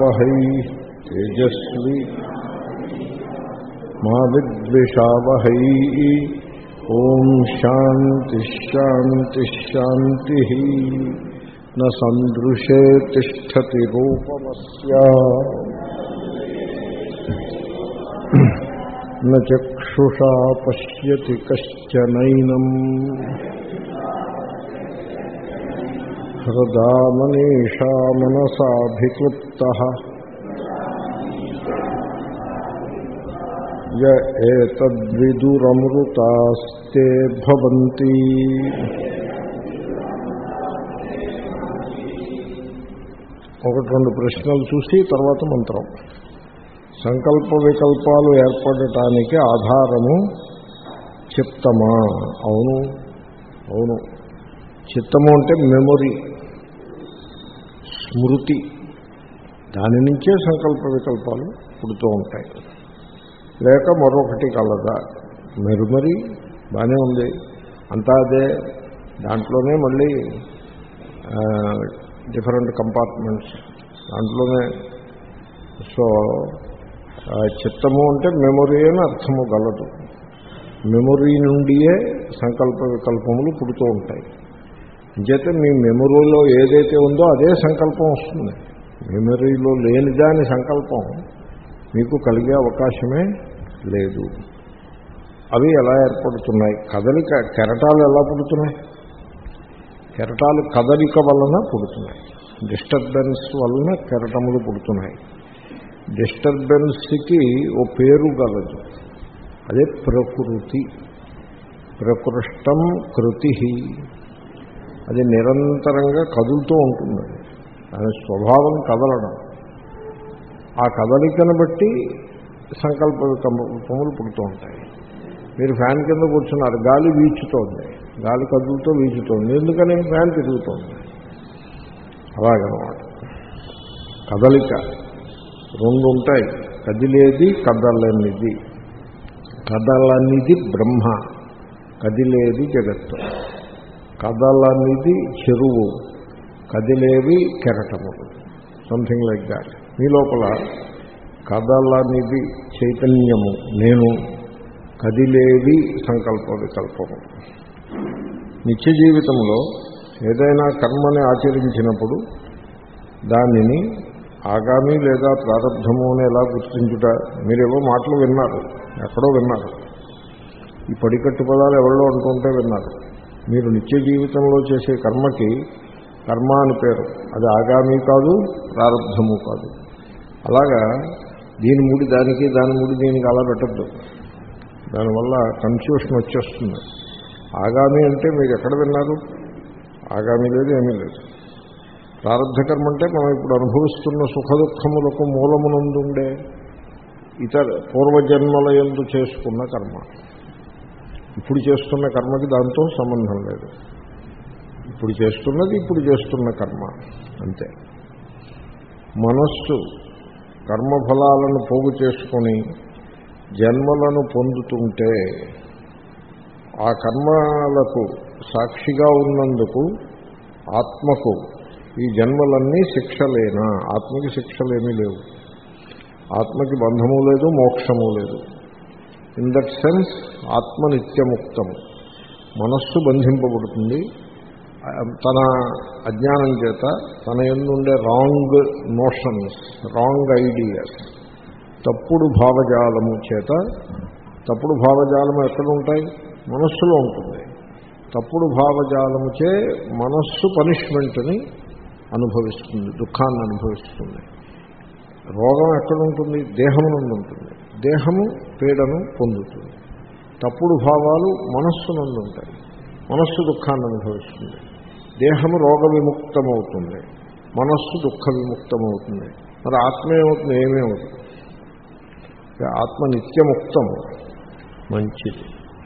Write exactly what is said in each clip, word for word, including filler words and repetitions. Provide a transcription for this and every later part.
వహై తేజస్వి మా విద్విషావహై. ఓం శాంతి శాంతి శాంతి. న సందృశే తిష్టతి రూపమస్య న చక్షుషా పశ్యతి కశ్చనైనం హృదా మనీషా మనసాభిక్లుప్తః య ఏతద్విదురమృతాస్తే భవంతి. ఒకటి రెండు ప్రశ్నలు చూసి తర్వాత మంత్రం. సంకల్ప వికల్పాలు ఏర్పడటానికి ఆధారము చిత్తమా? అవును అవును చిత్తము అంటే మెమొరీ, స్మృతి. దాని నుంచే సంకల్ప వికల్పాలు పుడుతూ ఉంటాయి. లేక మరొకటి కలదా? మెమొరీ బాగానే ఉంది, అంతా అదే. దాంట్లోనే మళ్ళీ డిఫరెంట్ కంపార్ట్మెంట్స్ దాంట్లోనే. సో చిత్తము అంటే మెమొరీ అని అర్థము గలదు. మెమొరీ నుండియే సంకల్ప వికల్పములు పుడుతూ ఉంటాయి. అంచేతే మీ మెమొరీలో ఏదైతే ఉందో అదే సంకల్పం వస్తుంది. మెమొరీలో లేని దాని సంకల్పం మీకు కలిగే అవకాశమే లేదు. అవి ఎలా ఏర్పడుతున్నాయి? కదలిక, కెరటాలు ఎలా పుడుతున్నాయి? కెరటాలు కదలిక వలన పుడుతున్నాయి. డిస్టర్బెన్స్ వలన కెరటములు పుడుతున్నాయి. డిస్టర్బెన్స్కి ఓ పేరు గలదు, అదే ప్రకృతి. ప్రకృష్టం కృతి. అది నిరంతరంగా కదులుతూ ఉంటుంది. దాని స్వభావం కదలడం. ఆ కదలికను బట్టి సంకల్ప వికల్పములు పుడుతూ ఉంటాయి. మీరు ఫ్యాన్ కింద కూర్చున్నారు, గాలి వీచుతోంది, గాలి కదులుతూ వీచుతోంది. ఎందుకని? ఫ్యాన్ తిరుగుతోంది. అలాగనమాట కదలిక రెండు ఉంటాయి. కదిలేది, కదలనిది. కదలనిది బ్రహ్మ, కదిలేది జగత్తు. కదలనిది చెరువు, కదిలేవి కెరటములు. Something like that. మీ లోపల కదలనిది చైతన్యము నేను, కదిలేవి సంకల్ప వికల్పము. నిత్య జీవితంలో ఏదైనా కర్మని ఆచరించినప్పుడు దానిని ఆగామి లేదా ప్రారంధము అని ఎలా గుర్తించుట? మీరేవో మాటలు విన్నారు, ఎక్కడో విన్నారు. ఈ పడికట్టు పదాలు ఎవరో అనుకుంటే విన్నారు. మీరు నిత్య జీవితంలో చేసే కర్మకి కర్మ అని పేరు. అది ఆగామి కాదు, ప్రారంధము కాదు. అలాగా దీని ముడి దానికి, దాని ముడి దీనికి అలా పెట్టద్దు. దానివల్ల కన్ఫ్యూషన్ వచ్చేస్తుంది. ఆగామి అంటే మీరు ఎక్కడ విన్నారు? ఆగామి లేదు, ఏమీ లేదు. ప్రారంధ కర్మ అంటే మనం ఇప్పుడు అనుభవిస్తున్న సుఖ దుఃఖములకు మూలమునందుండే ఇతర పూర్వజన్మల యందు చేసుకున్న కర్మ. ఇప్పుడు చేస్తున్న కర్మకి దాంతో సంబంధం లేదు. ఇప్పుడు చేస్తున్నది ఇప్పుడు చేస్తున్న కర్మ అంతే. మనస్సు కర్మఫలాలను పోగు చేసుకొని జన్మలను పొందుతుంటే ఆ కర్మలకు సాక్షిగా ఉన్నందుకు ఆత్మకు ఈ జన్మలన్నీ శిక్షలేనా? ఆత్మకి శిక్షలేమీ లేవు. ఆత్మకి బంధము లేదు, మోక్షము లేదు. ఇన్ దట్ సెన్స్ ఆత్మ నిత్యముక్తము. మనస్సు బంధింపబడుతుంది తన అజ్ఞానం చేత, తన యందుండే రాంగ్ నోషన్స్, రాంగ్ ఐడియాస్, తప్పుడు భావజాలము చేత. తప్పుడు భావజాలము ఎక్కడ ఉంటాయి? మనస్సులో ఉంటుంది. తప్పుడు భావజాలముచే మనస్సు పనిష్మెంట్ని అనుభవిస్తుంది, దుఃఖాన్ని అనుభవిస్తుంది. రోగం ఎక్కడుంటుంది? దేహము నందు ఉంటుంది. దేహము పీడను పొందుతుంది. తప్పుడు భావాలు మనస్సు నందు ఉంటాయి. మనస్సు దుఃఖాన్ని అనుభవిస్తుంది. దేహము రోగ విముక్తమవుతుంది, మనస్సు దుఃఖ విముక్తమవుతుంది. మరి ఆత్మ ఏమవుతుంది? ఏమేమవుతుంది? ఆత్మ నిత్యముక్తము. మంచిది.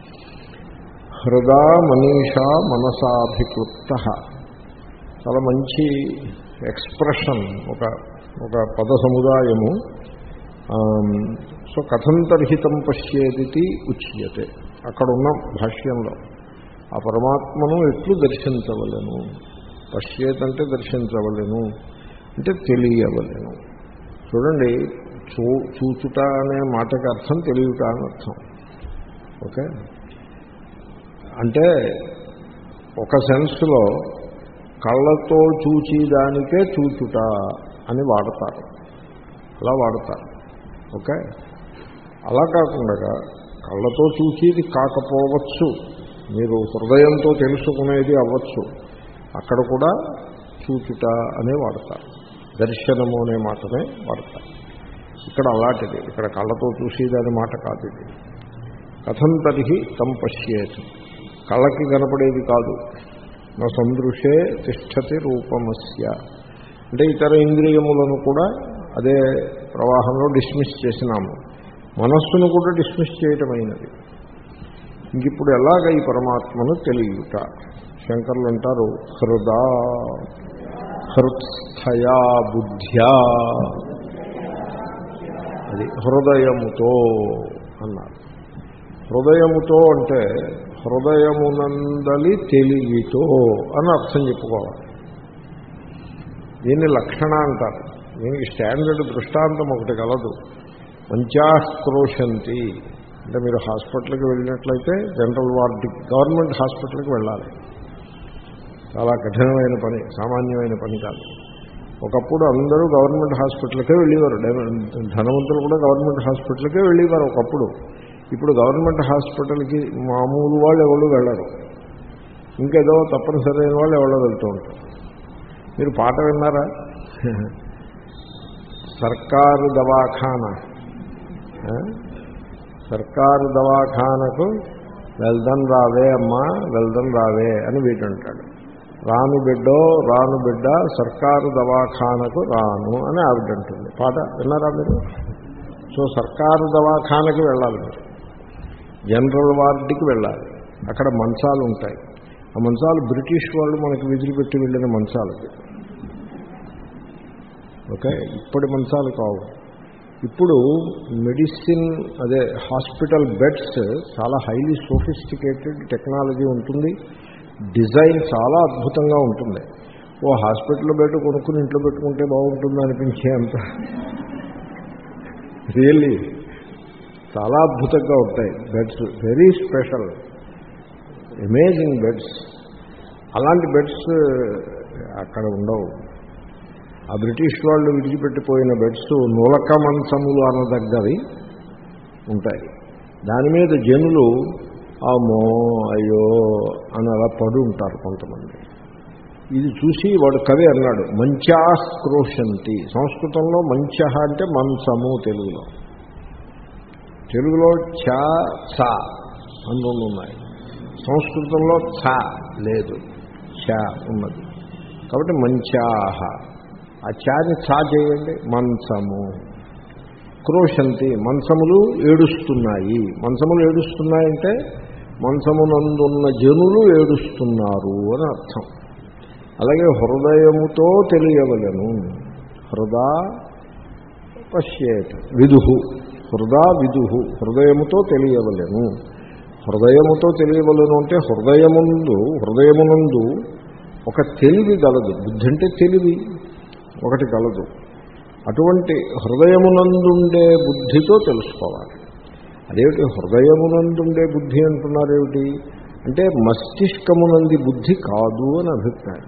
హృదా మనీషా మనసాభిక్లుప్త. చాలా మంచి ఎక్స్ప్రెషన్, ఒక ఒక పద సముదాయము. సో కథంతర్హితం పశ్యేది ఉచ్యతే. అక్కడ ఉన్న భాష్యంలో ఆ పరమాత్మను ఎట్లు దర్శించవలెను? పశ్యేతంటే దర్శించవలెను అంటే తెలియవలెను. చూడండి, చూ చూచుట అనే మాటకి అర్థం తెలియట అని అర్థం. ఓకే, అంటే ఒక సెన్స్లో కళ్ళతో చూచేదానికే చూచుట అని వాడతారు, అలా వాడతారు. ఓకే, అలా కాకుండా కళ్ళతో చూచేది కాకపోవచ్చు, మీరు హృదయంతో తెలుసుకునేది అవ్వచ్చు, అక్కడ కూడా చూచుట అనే వాడతారు. దర్శనము అనే మాటనే వాడతారు. ఇక్కడ అలాంటిది, ఇక్కడ కళ్ళతో చూసేది మాట కాదు ఇది. కథం తరిహి తం పశ్యేత్, కళ్ళకి కనపడేది కాదు. నా సందృశే తిష్టతి రూపమస్య, అంటే ఇతర ఇంద్రియములను కూడా అదే ప్రవాహంలో డిస్మిస్ చేసినాము, మనస్సును కూడా డిస్మిస్ చేయటమైనది. ఇంకిప్పుడు ఎలాగ ఈ పరమాత్మను తెలియట? శంకర్లు అంటారు, హృదా హృత్స్థయా బుద్ధ్యా, అది హృదయముతో అన్నారు. హృదయముతో అంటే హృదయమునందలి తెలివితో అని అర్థం చెప్పుకోవాలి. దీన్ని లక్షణ అంటారు. దీనికి స్టాండర్డ్ దృష్టాంతం ఒకటి కలదు. పంచాక్రోశంతి అంటే మీరు హాస్పిటల్కి వెళ్ళినట్లయితే జనరల్ వార్డుకి, గవర్నమెంట్ హాస్పిటల్కి వెళ్ళాలి. చాలా కఠినమైన పని, సామాన్యమైన పని కాదు. ఒకప్పుడు అందరూ గవర్నమెంట్ హాస్పిటల్కే వెళ్ళేవారు, ధనవంతులు కూడా గవర్నమెంట్ హాస్పిటల్కే వెళ్ళేవారు ఒకప్పుడు. ఇప్పుడు గవర్నమెంట్ హాస్పిటల్కి మామూలు వాళ్ళు ఎవరు వెళ్ళరు, ఇంకేదో తప్పనిసరైన వాళ్ళు ఎవరో వెళ్తూ ఉంటారు. మీరు పాట విన్నారా? సర్కారు దవాఖానా, సర్కారు దవాఖానకు వెళ్దాం రావే అమ్మా, వెళ్దాం రావే అని వీటంటాడు. రాను బిడ్డో రాను బిడ్డ సర్కారు దవాఖానకు రాను అని ఆవిడంటుంది. పాట విన్నారా మీరు? సో సర్కారు దవాఖానకి వెళ్ళాలి, మీరు జనరల్ వార్డుకి వెళ్ళాలి. అక్కడ మంచాలు ఉంటాయి. ఆ మంచాలు బ్రిటిష్ వాళ్ళు మనకి విదిలిపెట్టి వెళ్ళిన మంచాలకి. ఓకే, ఇప్పటి మంచాలు కావు. ఇప్పుడు మెడిసిన్, అదే హాస్పిటల్ బెడ్స్ చాలా హైలీ సోఫిస్టికేటెడ్ టెక్నాలజీ ఉంటుంది, డిజైన్ చాలా అద్భుతంగా ఉంటుంది. ఓ హాస్పిటల్ బెడ్ కొనుక్కుని ఇంట్లో పెట్టుకుంటే బాగుంటుంది అనిపించే అంత రియల్లీ చాలా అద్భుతంగా ఉంటాయి beds, very special, amazing beds. అలాంటి బెడ్స్ అక్కడ ఉండవు. ఆ బ్రిటిష్ వాళ్ళు విడిచిపెట్టిపోయిన బెడ్స్ నూలక మంచములు అనదగ్గవి ఉంటాయి. దాని మీద జనులు అమ్మో అయ్యో అని అలా పడు ఉంటారు కొంతమంది. ఇది చూసి వాడు కవి అన్నాడు, మంచాక్రోశంతి. సంస్కృతంలో మంచ అంటే మంచము, తెలుగులో తెలుగులో చ చ అని ఉన్నాయి. సంస్కృతంలో ఛ లేదు, చ ఉన్నది. కాబట్టి మంచాహ, ఆ చాని ఛా చేయండి, మంచము. క్రోశంతి, మంచములు ఏడుస్తున్నాయి. మంచములు ఏడుస్తున్నాయంటే మంచమునందున్న జనులు ఏడుస్తున్నారు అని అర్థం. అలాగే హృదయముతో తెలియవలను, హృదా పశ్యేత్ విదుహు, హృదా విదుహు, హృదయముతో తెలియవలను. హృదయముతో తెలియవలను అంటే హృదయముందు హృదయమునందు ఒక తెలివి గలదు. బుద్ధి అంటే తెలివి ఒకటి గలదు. అటువంటి హృదయమునందుండే బుద్ధితో తెలుసుకోవాలి. అదేమిటి హృదయమునందుండే బుద్ధి అంటున్నారేమిటి అంటే మస్తిష్కమునంది బుద్ధి కాదు అని అభిప్రాయం.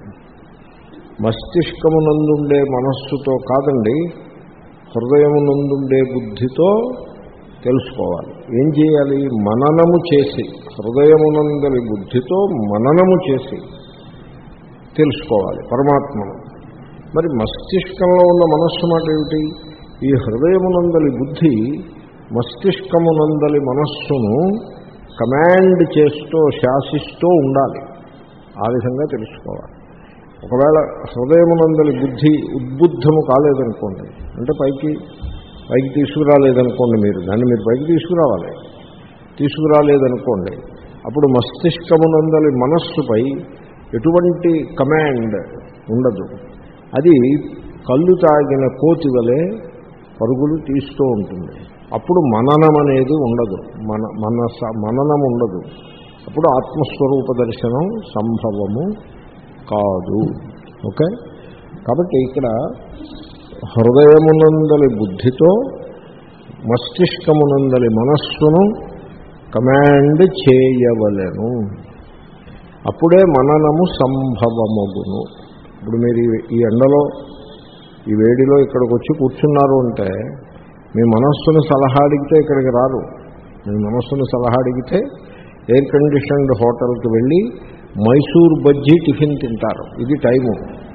మస్తిష్కమునందుండే మనస్సుతో కాదండి, హృదయమునందుండే బుద్ధితో తెలుసుకోవాలి. ఏం చేయాలి? మననము చేసి, హృదయమునందలి బుద్ధితో మననము చేసి తెలుసుకోవాలి పరమాత్మను. మరి మస్తిష్కంలో ఉన్న మనస్సు మాట ఏమిటి? ఈ హృదయమునందలి బుద్ధి మస్తిష్కమునందలి మనస్సును కమాండ్ చేస్తూ శాసిస్తూ ఉండాలి. ఆ విధంగా తెలుసుకోవాలి. ఒకవేళ హృదయమునందలి బుద్ధి ఉద్బుద్ధము కాలేదనుకోండి, అంటే పైకి పైకి తీసుకురాలేదనుకోండి, మీరు దాన్ని మీరు పైకి తీసుకురావాలి. తీసుకురాలేదనుకోండి, అప్పుడు మస్తిష్కమునందలి మనస్సుపై ఎటువంటి కమాండ్ ఉండదు. అది కళ్ళు తాగిన కోతి వలె పరుగులు తీస్తూ ఉంటుంది. అప్పుడు మననం అనేది ఉండదు, మన మనస మననం ఉండదు. అప్పుడు ఆత్మస్వరూప దర్శనం సంభవము కాదు. ఓకే, కాబట్టి ఇక్కడ హృదయమునందలి బుద్ధితో మస్తిష్కమునందలి మనస్సును కమాండ్ చేయవలెను. అప్పుడే మననము సంభవమగును. ఇప్పుడు మీరు ఈ ఎండలో ఈ వేడిలో ఇక్కడికి వచ్చి కూర్చున్నారు అంటే మీ మనస్సును సలహా అడిగితే ఇక్కడికి రారు. మీ మనస్సును సలహా అడిగితే ఎయిర్ కండిషన్డ్ హోటల్కి వెళ్ళి మైసూర్ బజ్జీ టిఫిన్ తింటారు. ఇది టైము.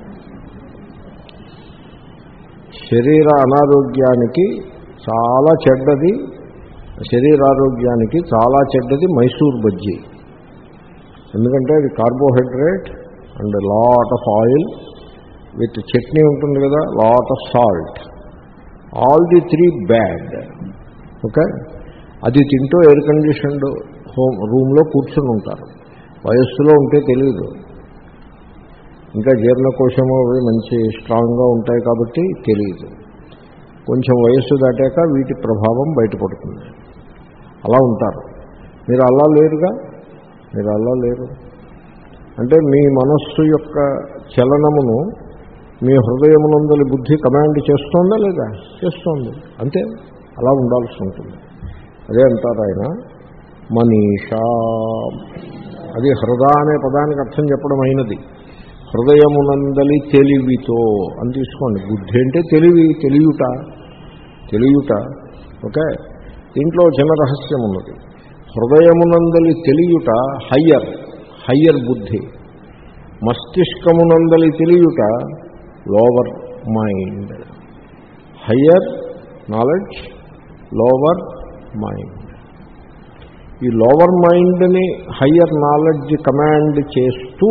శరీర అనారోగ్యానికి చాలా చెడ్డది, శరీరారోగ్యానికి చాలా చెడ్డది మైసూర్ బజ్జీ. ఎందుకంటే అది carbohydrate and lot of oil with chutney ఉంటుంది కదా, lot of salt, all the three bad. Okay, అది తింటూ ఎయిర్ కండిషన్డ్ హోమ్ రూమ్లో కూర్చొని ఉంటారు. వయస్సులో ఉంటే తెలియదు, ఇంకా జీర్ణకోశము అవి మంచి స్ట్రాంగ్గా ఉంటాయి కాబట్టి తెలియదు. కొంచెం వయస్సు దాటాక వీటి ప్రభావం బయటపడుతుంది. అలా ఉంటారు. మీరు అలా లేరుగా, మీరు అలా లేరు. అంటే మీ మనస్సు యొక్క చలనమును మీ హృదయమునందలి బుద్ధి కమాండ్ చేస్తోందా లేదా? చేస్తోంది. అంతే, అలా ఉండాల్సి ఉంటుంది. అదే అంటారు ఆయన మనీషా. అది హృద అనే పదానికి అర్థం చెప్పడం అయినది. హృదయమునందలి తెలివితో అని తీసుకోండి. బుద్ధి అంటే తెలివి, తెలియుట, తెలియుట. ఓకే, దీంట్లో చిన్న రహస్యం ఉన్నది. హృదయమునందలి తెలియుట హయ్యర్, హయ్యర్ బుద్ధి. మస్తిష్కమునందలి తెలియుట lower mind. Higher knowledge, lower mind. ఈ లోవర్ మైండ్ని హయ్యర్ నాలెడ్జ్ కమాండ్ చేస్తూ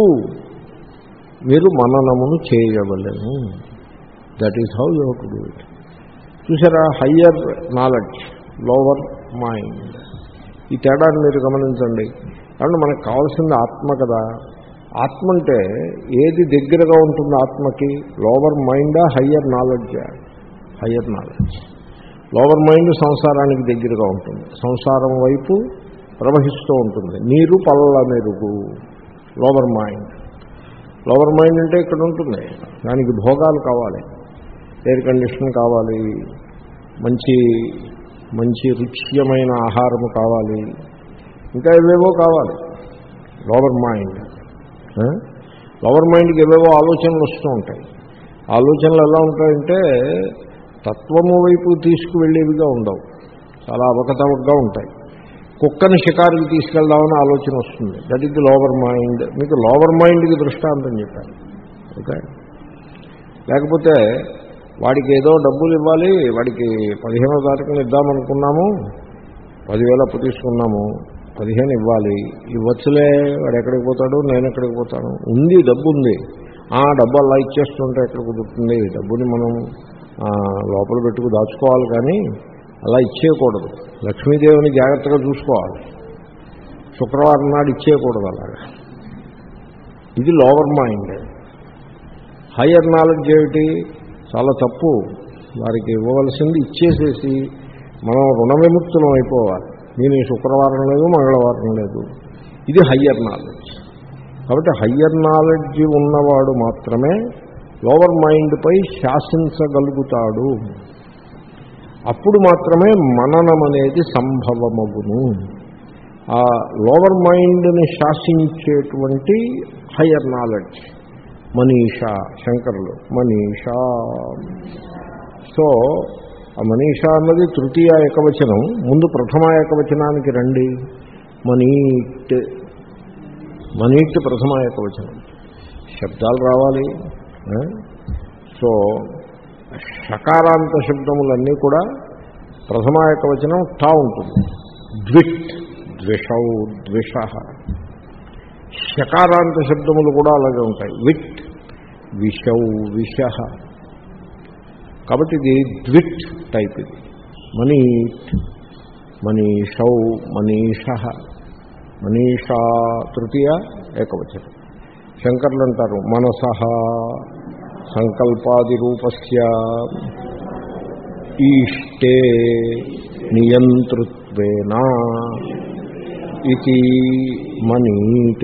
మీరు మననమును చేయవలెను. That is how you have to do it. చూసారా, హయ్యర్ నాలెడ్జ్, లోవర్ మైండ్, ఈ తేడాన్ని మీరు గమనించండి. కాబట్టి మనకు కావాల్సింది ఆత్మ కదా. ఆత్మ అంటే ఏది దగ్గరగా ఉంటుంది ఆత్మకి? లోవర్ మైండా, హయ్యర్ నాలెడ్జా? Higher knowledge. లోవర్ మైండ్ సంసారానికి దగ్గరగా ఉంటుంది, సంసారం వైపు ప్రవహిస్తూ ఉంటుంది. నీరు పల్ల మెరుగు, లోవర్ మైండ్. లోవర్ మైండ్ అంటే ఇక్కడ ఉంటుంది, దానికి భోగాలు కావాలి, ఎయిర్ కండిషన్ కావాలి, మంచి మంచి రుచ్యమైన ఆహారము కావాలి, ఇంకా ఏవేవో కావాలి. Lower mind. లోవర్ మైండ్కి ఏవేవో ఆలోచనలు వస్తూ ఉంటాయి. ఆలోచనలు ఎలా ఉంటాయంటే తత్వము వైపు తీసుకువెళ్ళేవిగా ఉండవు, చాలా అవకతవకగా ఉంటాయి. కుక్కని షికారుకి తీసుకెళ్దామని ఆలోచన వస్తుంది. That is the lower mind. మీకు లోవర్ మైండ్కి దృష్టాంతం చెప్పాను. ఓకే, లేకపోతే వాడికి ఏదో డబ్బులు ఇవ్వాలి, వాడికి పదిహేనో తారీఖున ఇద్దామనుకున్నాము, పదివేలు అప్పు తీసుకున్నాము, పదిహేను ఇవ్వాలి, ఇవ్వచ్చులే, వాడు ఎక్కడికి పోతాడు, నేను ఎక్కడికి పోతాను, ఉంది డబ్బు ఉంది, ఆ డబ్బు అలా ఇచ్చేస్తుంటే ఎక్కడ కుదురుతుంది? డబ్బుని మనం లోపల పెట్టుకు దాచుకోవాలి, కానీ అలా ఇచ్చేయకూడదు. లక్ష్మీదేవిని జాగ్రత్తగా చూసుకోవాలి, శుక్రవారం నాడు ఇచ్చేయకూడదు అలాగా. ఇది లోవర్ మైండ్. హయ్యర్ నాలెడ్జ్ ఏమిటి? చాలా తప్పు, వారికి ఇవ్వవలసింది ఇచ్చేసేసి మనం రుణ విముక్తులం అయిపోవాలి. నేను శుక్రవారం లేదు, మంగళవారం లేదు. ఇది హయ్యర్ నాలెడ్జ్. కాబట్టి హయ్యర్ నాలెడ్జ్ ఉన్నవాడు మాత్రమే లోవర్ మైండ్పై శాసించగలుగుతాడు. అప్పుడు మాత్రమే మననం అనేది సంభవమగును. ఆ లోవర్ మైండ్ని శాసించేటువంటి హయ్యర్ నాలెడ్జ్ మనీషా. శంకరులు మనీషా. సో ఆ మనీషా అన్నది తృతీయ ఏకవచనం. ముందు ప్రథమ ఏకవచనానికి రండి. మనీట్, మనీట్ ప్రథమ ఏకవచనం. శబ్దాలు రావాలి. సో షకారాంత శబ్దములన్నీ కూడా ప్రథమ ఏకవచనం టా ఉంటుంది. ద్విట్, ద్విషౌ, ద్విష. షకారాంత శబ్దములు కూడా అలాగే ఉంటాయి. విట్, విషౌ, విష. కాబట్టి ఇది ద్విట్ టైప్. ఇది మనీట్, మనీషౌ, మనీష, మనీషా తృతీయ ఏకవచనం. శంకర్లు అంటారు మనసః సంకల్పాది రూపస్య ఈష్టే నియంతృత్వేనా ఇది మనీట్.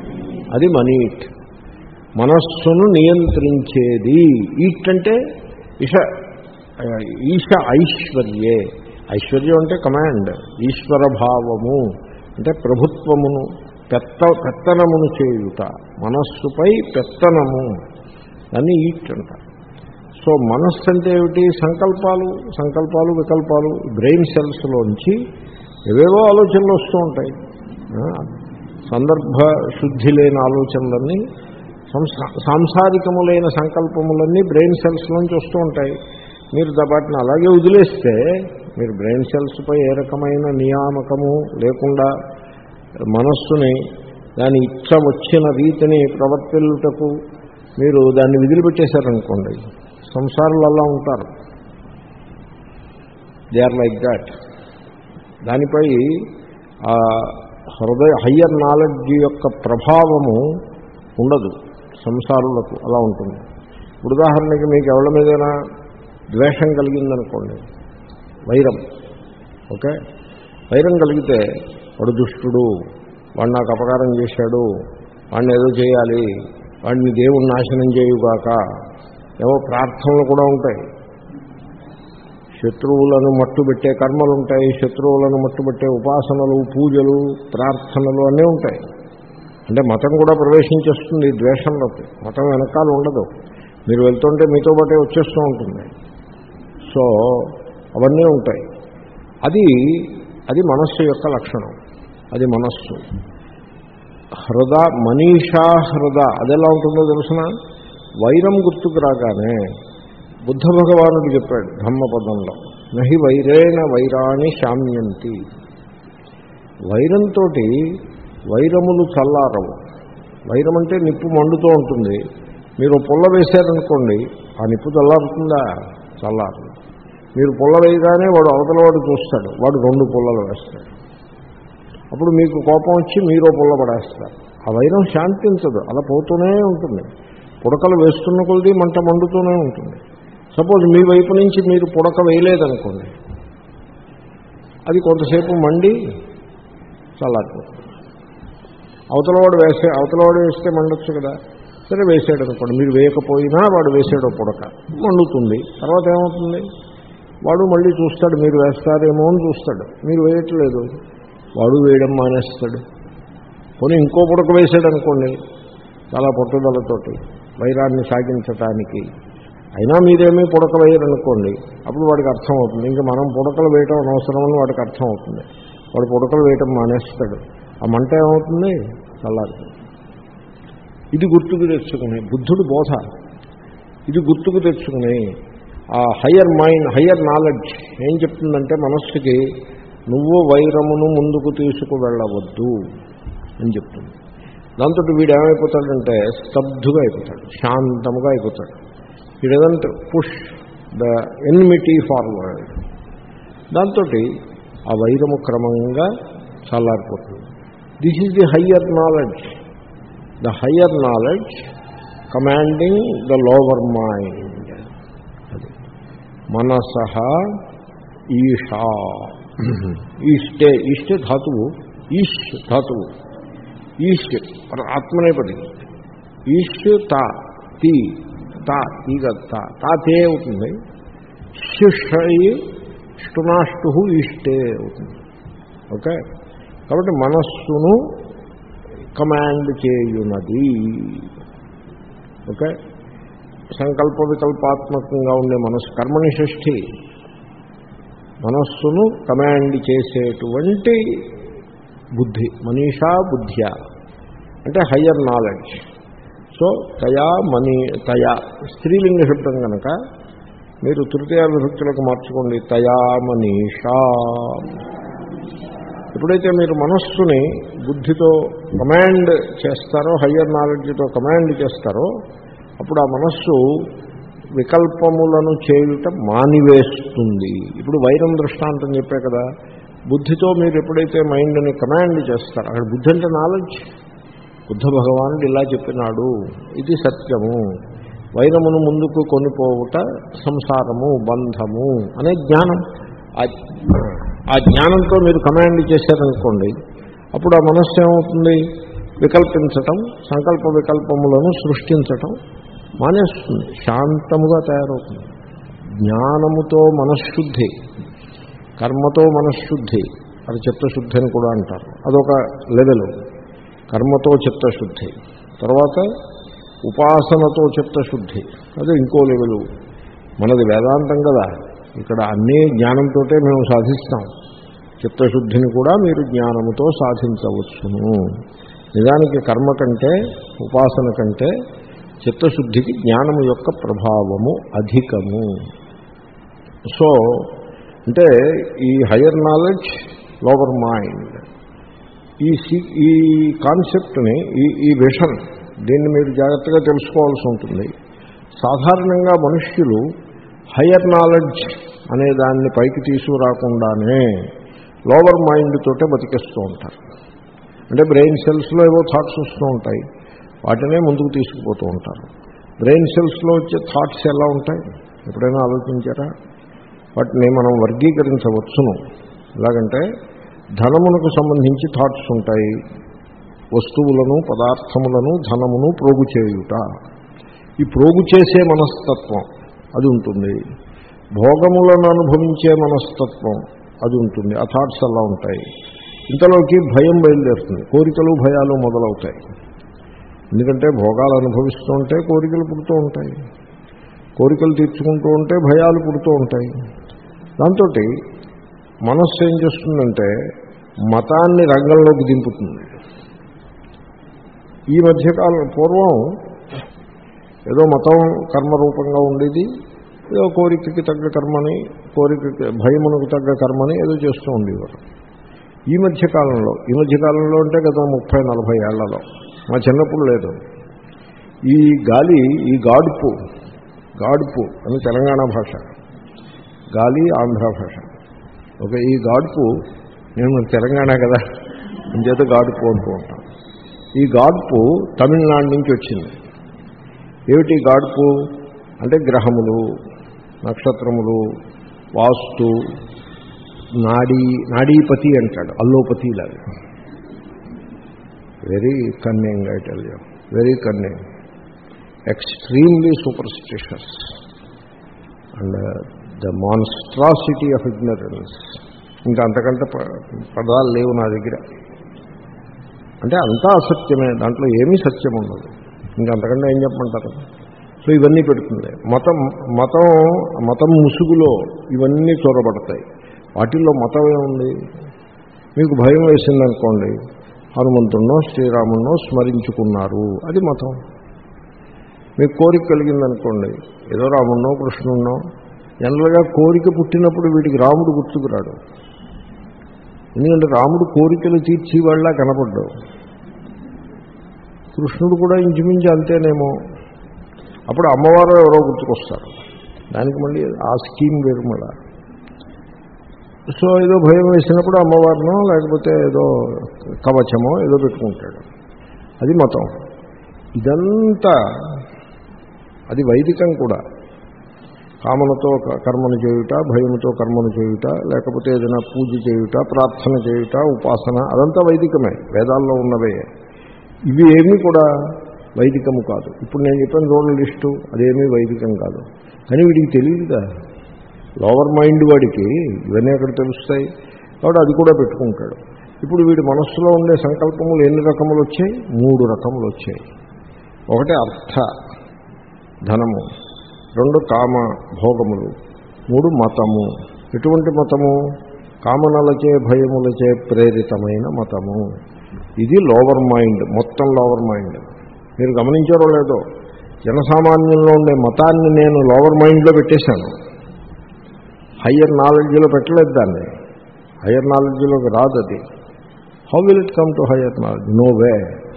అది మనీట్, మనస్సును నియంత్రించేది. ఈట్ అంటే ఇష ఈశ ఐశ్వర్యే, ఐశ్వర్యం అంటే కమాండ్, ఈశ్వర భావము అంటే ప్రభుత్వమును పెత్త పెత్తనమును చేయుట, మనస్సుపై పెత్తనము అని ఈట్ అంటారు. సో మనస్సు అంటే ఏమిటి? సంకల్పాలు, సంకల్పాలు వికల్పాలు, బ్రెయిన్ సెల్స్లోంచి ఏవేవో ఆలోచనలు వస్తూ ఉంటాయి. సందర్భ శుద్ధి లేని ఆలోచనలన్నీ, సాంసారికములైన సంకల్పములన్నీ బ్రెయిన్ సెల్స్లోంచి వస్తూ ఉంటాయి. మీరు వాటిని అలాగే వదిలేస్తే మీరు బ్రెయిన్ సెల్స్పై ఏ రకమైన నియామకము లేకుండా మనస్సుని దాని ఇచ్చ వచ్చిన రీతిని ప్రవర్తిల్లుటకు మీరు దాన్ని విదిలిపెట్టేశారనుకోండి, సంసారాలు అలా ఉంటారు. They are like that. దానిపై హృదయ హయ్యర్ నాలెడ్జ్ యొక్క ప్రభావము ఉండదు సంసారులకు, అలా ఉంటుంది. ఇప్పుడు ఉదాహరణకి మీకు ఎవరి మీదైనా ద్వేషం కలిగిందనుకోండి, వైరం, ఓకే, వైరం కలిగితే వాడు దుష్టుడు, వాడు నాకు అపకారం చేశాడు, వాడిని ఏదో చేయాలి, వాడిని దేవుణ్ణి నాశనం చేయుగాక, ఏవో ప్రార్థనలు కూడా ఉంటాయి. శత్రువులను మట్టుబెట్టే కర్మలు ఉంటాయి, శత్రువులను మట్టుబెట్టే ఉపాసనలు, పూజలు, ప్రార్థనలు అన్నీ ఉంటాయి. అంటే మతం కూడా ప్రవేశించేస్తుంది ఈ ద్వేషంలోకి. మతం వెనకాల ఉండదు, మీరు వెళ్తుంటే మీతో పాటే వచ్చేస్తూ ఉంటుంది. సో అవన్నీ ఉంటాయి. అది అది మనస్సు యొక్క లక్షణం, అది మనస్సు. హృద మనీషా హృద అదెలా ఉంటుందో తెలుసిన, వైరం గుర్తుకు రాగానే బుద్ధ భగవానుడు చెప్పాడు ధమ్మపదంలో, నహి వైరేణ వైరాణి శామ్యంతి. వైరంతో వైరములు చల్లారవు. వైరం అంటే నిప్పు మండుతూ ఉంటుంది, మీరు పుల్ల వేశారనుకోండి ఆ నిప్పు చల్లారుతుందా? చల్లారు. మీరు పుల్ల వేయగానే వాడు అవతల వాడు చూస్తాడు, వాడు రెండు పుల్లలు వేస్తాడు. అప్పుడు మీకు కోపం వచ్చి మీరు పుల్ల పడేస్తారు. ఆ వైరం శాంతించదు, అలా పోతూనే ఉంటుంది. పుడకలు వేస్తున్న కొద్దీ మంట మండుతూనే ఉంటుంది. సపోజ్ మీ వైపు నుంచి మీరు పుడక వేయలేదనుకోండి, అది కొంతసేపు మండి చల్లారిపోతుంది. అవతలవాడు వేసే అవతలవాడు వేస్తే మండొచ్చు కదా, సరే వేసాడు అనుకోండి, మీరు వేయకపోయినా వాడు వేసాడు పుడక, మండుతుంది. తర్వాత ఏమవుతుంది? వాడు మళ్ళీ చూస్తాడు, మీరు వేస్తారేమో అని చూస్తాడు, మీరు వేయట్లేదు, వాడు వేయడం మానేస్తాడు. పోనీ ఇంకో పుడక వేసాడు అనుకోండి, చాలా పట్టుదలతోటి వైరాన్ని సాగించటానికి, అయినా మీరేమీ పుడక వేయరనుకోండి, అప్పుడు వాడికి అర్థం అవుతుంది, ఇంకా మనం పుడకలు వేయటం అనవసరమని వాడికి అర్థం అవుతుంది. వాడు పుడకలు వేయటం మానేస్తాడు. ఆ మంట ఏమవుతుంది? చల్లారుతుంది. ఇది గుర్తుకు తెచ్చుకుని బుద్ధుడు బోధ, ఇది గుర్తుకు తెచ్చుకుని ఆ హయ్యర్ మైండ్, హయ్యర్ నాలెడ్జ్ ఏం చెప్తుందంటే మనస్సుకి, నువ్వు వైరమును ముందుకు తీసుకువెళ్ళవద్దు అని చెప్తుంది. దాంతో వీడు ఏమైపోతాడంటే స్తబ్దుగా అయిపోతాడు, శాంతముగా అయిపోతాడు. He doesn't push the enmity forward. దాంతో ఆ వైరము క్రమంగా చల్లారిపోతుంది. This is the higher knowledge. The higher knowledge commanding the lower mind. అది మనసః ఈషా. ఈష్టే, ఈష్టే ధాతువు, ఈష్ ధాతువు, ఈష్ ఆత్మనేపది. ఈష్ తా, తీ, తా తీగ తా, తా తే అవుతుంది. శిషయి ష్టునాష్టు ఈష్టే అవుతుంది. ఓకే, కాబట్టి మనస్సును కమాండ్ చేయునది. ఓకే, సంకల్ప వికల్పాత్మకంగా ఉండే మనస్సు, కర్మని షష్ఠి, మనస్సును కమాండ్ చేసేటువంటి బుద్ధి, మనీషా బుద్ధ్య అంటే హయ్యర్ నాలెడ్జ్. సో తయా మనీ, తయా స్త్రీలింగ శబ్దం కనుక మీరు తృతీయ విభక్తులకు మార్చుకోండి, తయా మనీషా. ఎప్పుడైతే మీరు మనస్సుని బుద్ధితో కమాండ్ చేస్తారో, హయ్యర్ నాలెడ్జ్తో కమాండ్ చేస్తారో, అప్పుడు ఆ మనస్సు వికల్పములను చేయుట మానివేస్తుంది. ఇప్పుడు వైరం దృష్టాంతం చెప్పే కదా, బుద్ధితో మీరు ఎప్పుడైతే మైండ్ని కమాండ్ చేస్తారో, అక్కడ బుద్ధి అంటే నాలెడ్జ్. బుద్ధ భగవానుడు ఇలా చెప్పినాడు, ఇది సత్యము, వైరమును ముందుకు కొనిపోవుట సంసారము, బంధము అనే జ్ఞానం. ఆ జ్ఞానంతో మీరు కమాండ్ చేశారనుకోండి, అప్పుడు ఆ మనస్సు ఏమవుతుంది? వికల్పించటం, సంకల్ప వికల్పములను సృష్టించటం మానేస్తుంది, శాంతముగా తయారవుతుంది. జ్ఞానముతో మనశ్శుద్ధి, కర్మతో మనశ్శుద్ధి, అది చిత్తశుద్ధి అని కూడా అంటారు. అదొక లెవెల్. కర్మతో చిత్తశుద్ధి, తర్వాత ఉపాసనతో చిత్తశుద్ధి, అది ఇంకో లెవెలు. మనది వేదాంతం కదా, ఇక్కడ అన్నీ జ్ఞానంతో మేము సాధిస్తాం. చిత్తశుద్ధిని కూడా మీరు జ్ఞానముతో సాధించవచ్చును. నిజానికి కర్మ కంటే ఉపాసన కంటే చిత్తశుద్ధికి జ్ఞానము యొక్క ప్రభావము అధికము. సో అంటే ఈ హయ్యర్ నాలెడ్జ్, లోవర్ మైండ్, ఈ ఈ కాన్సెప్ట్ని, ఈ ఈ విషన్, దీన్ని మీరు జాగ్రత్తగా తెలుసుకోవాల్సి ఉంటుంది. సాధారణంగా మనుష్యులు హయ్యర్ నాలెడ్జ్ అనే దాన్ని పైకి తీసుకురాకుండానే లోవర్ మైండ్ తోటే బతికేస్తూ ఉంటారు. అంటే బ్రెయిన్ సెల్స్లో ఏవో థాట్స్ వస్తూ ఉంటాయి, వాటినే ముందుకు తీసుకుపోతూ ఉంటారు. బ్రెయిన్ సెల్స్లో వచ్చే థాట్స్ ఎలా ఉంటాయి ఎప్పుడైనా ఆలోచించారా? వాటిని మనం వర్గీకరించవచ్చును. ఎలాగంటే ధనమునకు సంబంధించి థాట్స్ ఉంటాయి. వస్తువులను, పదార్థములను, ధనమును ప్రోగు చేయుట, ఈ ప్రోగు చేసే మనస్తత్వం అది ఉంటుంది. భోగములను అనుభవించే మనస్తత్వం అది ఉంటుంది. ఆ థాట్స్ అలా ఉంటాయి. ఇంతలోకి భయం బయలుదేరుతుంది, కోరికలు భయాలు మొదలవుతాయి. ఎందుకంటే భోగాలు అనుభవిస్తూ ఉంటే కోరికలు పుడుతూ ఉంటాయి, కోరికలు తీర్చుకుంటూ ఉంటే భయాలు పుడుతూ ఉంటాయి. దాంతో మనస్సు ఏం చేస్తుందంటే మతాన్ని రంగంలోకి దింపుతుంది. ఈ మధ్యకాలం పూర్వం ఏదో మతం కర్మరూపంగా ఉండేది, ఏదో కోరికకి తగ్గ కర్మని, కోరికకి భయమునకు తగ్గ కర్మని ఏదో చేస్తూ ఉండేవారు. ఈ మధ్యకాలంలో ఈ మధ్యకాలంలో అంటే గత ముప్పై నలభై ఏళ్లలో, మా చిన్నప్పుడు లేదు, ఈ గాలి, ఈ గాడుపు, గాడుపు అని తెలంగాణ భాష, గాలి ఆంధ్ర భాష. ఓకే, ఈ గాడుపు, నేను తెలంగాణ కదా ఇంచేత గాడుపు అంటూ ఉంటాను. ఈ గాడుపు తమిళనాడు నుంచి వచ్చింది. ఏమిటి గాడుపు అంటే గ్రహములు, నక్షత్రములు, వాస్తు, నాడీ నాడీపతి అంటాడు, అల్లోపతి లాగా. Very cunning, I tell you, very cunning, extremely superstitious and the monstrosity of ignorance. ఇంకా అంతకంటే పదాలు లేవు నా దగ్గర. అంటే అంతా అసత్యమే, దాంట్లో ఏమీ సత్యం ఉండదు. ఇంకా అంతకంటే ఏం చెప్పమంటారు? సో ఇవన్నీ పెడుతుంది మతం. మతం మతం ముసుగులో ఇవన్నీ చొరబడతాయి. వాటిల్లో మతం ఏముంది? మీకు భయం వేసిందనుకోండి, హనుమంతుడినో శ్రీరాముడినో స్మరించుకున్నారు, అది మతం. మీకు కోరిక కలిగిందనుకోండి, ఏదో రాముడినో కృష్ణుడినో, జనరల్గా కోరిక పుట్టినప్పుడు వీటికి రాముడు గుర్తుకురాడు. ఎందుకంటే రాముడు కోరికలు తీర్చి వాళ్ళ కనపడ్డావు. కృష్ణుడు కూడా ఇంచుమించు అంతేనేమో. అప్పుడు అమ్మవారు ఎవరో గుర్తుకొస్తారు, దానికి మళ్ళీ ఆ స్కీమ్ వేరు మళ్ళా. సో ఏదో భయం వేసినప్పుడు అమ్మవారినో లేకపోతే ఏదో కవచమో ఏదో పెట్టుకుంటాడు, అది మతం. ఇదంతా అది వైదికం కూడా. కామనతో కర్మను చేయుట, భయముతో కర్మను చేయుట, లేకపోతే ఏదైనా పూజ చేయుట, ప్రార్థన చేయుట, ఉపాసన, అదంతా వైదికమే, వేదాల్లో ఉన్నవే. ఇవి ఏమీ కూడా వైదికము కాదు. ఇప్పుడు నేను చెప్పిన రోడ్ల లిస్టు అదేమీ వైదికం కాదు. కానీ వీడికి తెలియదుగా, లోవర్ మైండ్ వాడికి ఇవన్నీ ఎక్కడ తెలుస్తాయి. కాబట్టి అది కూడా పెట్టుకుంటాడు. ఇప్పుడు వీడి మనస్సులో ఉండే సంకల్పములు ఎన్ని రకములు వచ్చాయి? మూడు రకములు వచ్చాయి. ఒకటి అర్థ, ధనము. రెండు కామ, భోగములు. మూడు మతము. ఎటువంటి మతము? కామనలచే భయములచే ప్రేరితమైన మతము. ఇది లోవర్ మైండ్, మొత్తం లోవర్ మైండ్. మీరు గమనించారో లేదో, జనసామాన్యంలో ఉండే మతాన్ని నేను లోవర్ మైండ్లో పెట్టేశాను, హయ్యర్ నాలెడ్జ్లో పెట్టలేదు దాన్ని. హయ్యర్ నాలెడ్జ్లోకి రాదు అది. How will it come to higher knowledge? No way.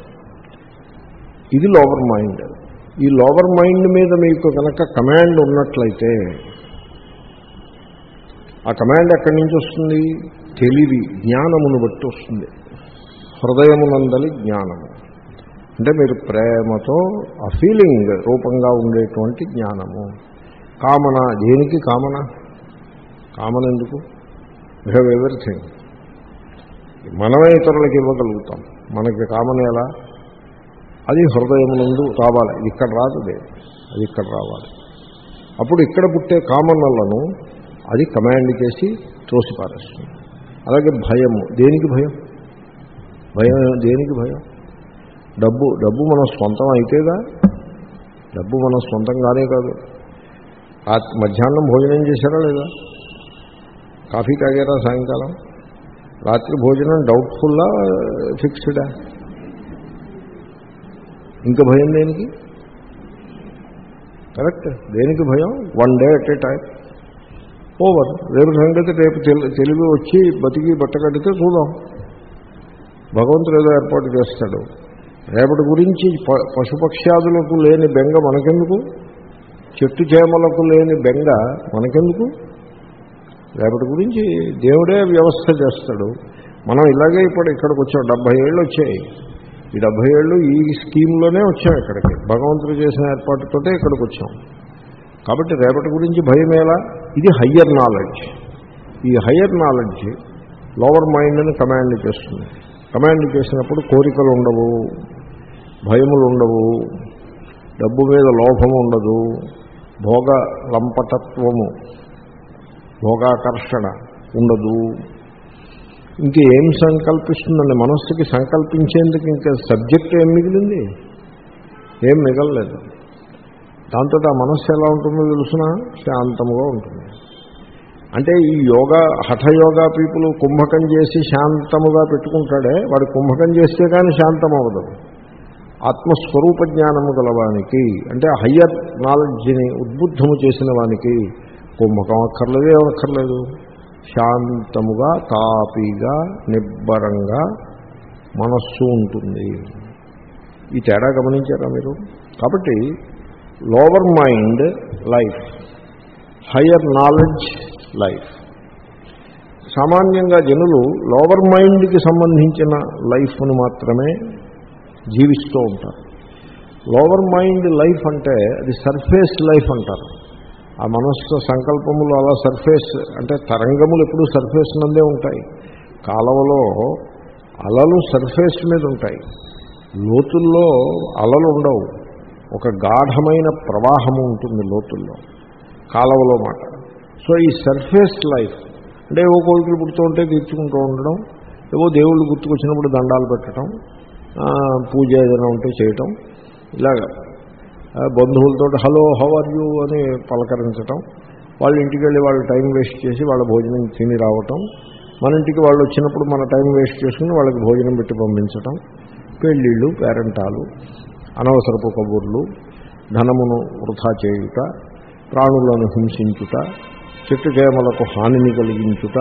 ఇది లోవర్ మైండ్. ఈ లోవర్ మైండ్ మీద మీకు కనుక కమాండ్ ఉన్నట్లయితే, ఆ కమాండ్ ఎక్కడి నుంచి వస్తుంది? తెలివి, జ్ఞానమును బట్టి వస్తుంది. హృదయమునందలి జ్ఞానము అంటే మీరు ప్రేమతో ఆ ఫీలింగ్ రూపంగా ఉండేటువంటి జ్ఞానము. కామన, దేనికి కామన? కామన ఎందుకు? We have everything. మనమే ఇతరులకు ఇవ్వగలుగుతాం, మనకి కామన ఎలా? అది హృదయమునందు రావాలి. ఇది ఇక్కడ రాదు, అది ఇక్కడ రావాలి. అప్పుడు ఇక్కడ పుట్టే కామనలను అది కమాండ్ చేసి త్రోసిపారేస్తుంది. అలాగే భయము, దేనికి భయం? భయం దేనికి భయం? డబ్బు డబ్బు మన సొంతం అయితేగా, డబ్బు మన సొంతం కానే కాదు. మధ్యాహ్నం భోజనం చేశారా లేదా? కాఫీ తాగారా సాయంకాలం? రాత్రి భోజనం డౌట్ఫుల్లా ఫిక్స్డా? ఇంకా భయం దేనికి? కరెక్ట్, దేనికి భయం? One day at a time, over. రేపు సంగతి రేపు తెలివి వచ్చి బతికి బట్టకడితే చూద్దాం. భగవంతుడు ఏదో ఏర్పాటు చేస్తాడు. రేపటి గురించి పశుపక్ష్యాదులకు లేని బెంగ మనకెందుకు? చెట్టు చేమలకు లేని బెంగ మనకెందుకు? రేపటి గురించి దేవుడే వ్యవస్థ చేస్తాడు. మనం ఇలాగే ఇప్పుడు ఇక్కడికి వచ్చాం. డెబ్భై ఏళ్ళు వచ్చాయి. ఈ డెబ్భై ఏళ్ళు ఈ స్కీమ్లోనే వచ్చాం ఇక్కడికి. భగవంతుడు చేసిన ఏర్పాటుతోటే ఇక్కడికి వచ్చాం. కాబట్టి రేపటి గురించి భయమేలా? ఇది హయ్యర్ నాలెడ్జ్. ఈ హయ్యర్ నాలెడ్జ్ లోవర్ మైండ్ని కమాండ్ చేస్తుంది. కమాండ్ చేసినప్పుడు కోరికలు ఉండవు, భయములు ఉండవు, డబ్బు మీద లోభము ఉండదు, భోగ లంపటత్వము, భోగాకర్షణ ఉండదు. ఇంకేం సంకల్పిస్తుందండి మనస్సుకి? సంకల్పించేందుకు ఇంకా సబ్జెక్ట్ ఏం మిగిలింది? ఏం మిగలలేదు. దాంతో ఆ మనస్సు ఎలా ఉంటుందో తెలుసునా? శాంతముగా ఉంటుంది. అంటే ఈ యోగా హఠయోగా పీపుల్ కుంభకం చేసి శాంతముగా పెట్టుకుంటాడే, వాడు కుంభకం చేస్తే కానీ శాంతం అవ్వదు. ఆత్మస్వరూప జ్ఞానము గలవానికి, అంటే హయ్యర్ నాలెడ్జ్ని ఉద్బుద్ధము చేసిన వానికి కుంభకం అక్కర్లేదు, ఏమక్కర్లేదు. శాంతముగా తాపీగా నిబ్బరంగా మనస్సు ఉంటుంది. ఈ తేడా గమనించారా మీరు? కాబట్టి lower mind life, higher knowledge life. సామాన్యంగా జనులు లోవర్ మైండ్కి సంబంధించిన లైఫ్ను మాత్రమే జీవిస్తూ ఉంటారు. లోవర్ మైండ్ లైఫ్ అంటే అది సర్ఫేస్ లైఫ్ అంటారు. ఆ మనస్సు సంకల్పములు అలా సర్ఫేస్, అంటే తరంగములు ఎప్పుడూ సర్ఫేస్ నందే ఉంటాయి. కాలవలో అలలు సర్ఫేస్ మీద ఉంటాయి, లోతుల్లో అలలు ఉండవు. ఒక గాఢమైన ప్రవాహము ఉంటుంది లోతుల్లో, కాలవలో మాట. సో ఈ సర్ఫేస్ లైఫ్ అంటే ఏవో కోరికలు పుడుతూ ఉంటే తీర్చుకుంటూ ఉండడం, ఏవో దేవుళ్ళు గుర్తుకొచ్చినప్పుడు దండాలు పెట్టడం, పూజ ఏదైనా ఉంటే చేయటం, ఇలాగా బంధువులతో హలో హౌ ఆర్ యూ అని పలకరించటం, వాళ్ళ ఇంటికి వెళ్ళి వాళ్ళు టైం వేస్ట్ చేసి వాళ్ళ భోజనం తిని రావటం, మన ఇంటికి వాళ్ళు వచ్చినప్పుడు మన టైం వేస్ట్ చేసుకుని వాళ్ళకి భోజనం పెట్టి పంపించటం, పెళ్ళిళ్ళు, పేరెంటాలు, అనవసరపు కబుర్లు, ధనమును వృధా చేయుట, ప్రాణులను హింసించుట, చెట్టు చేమలకు హానిని కలిగించుట,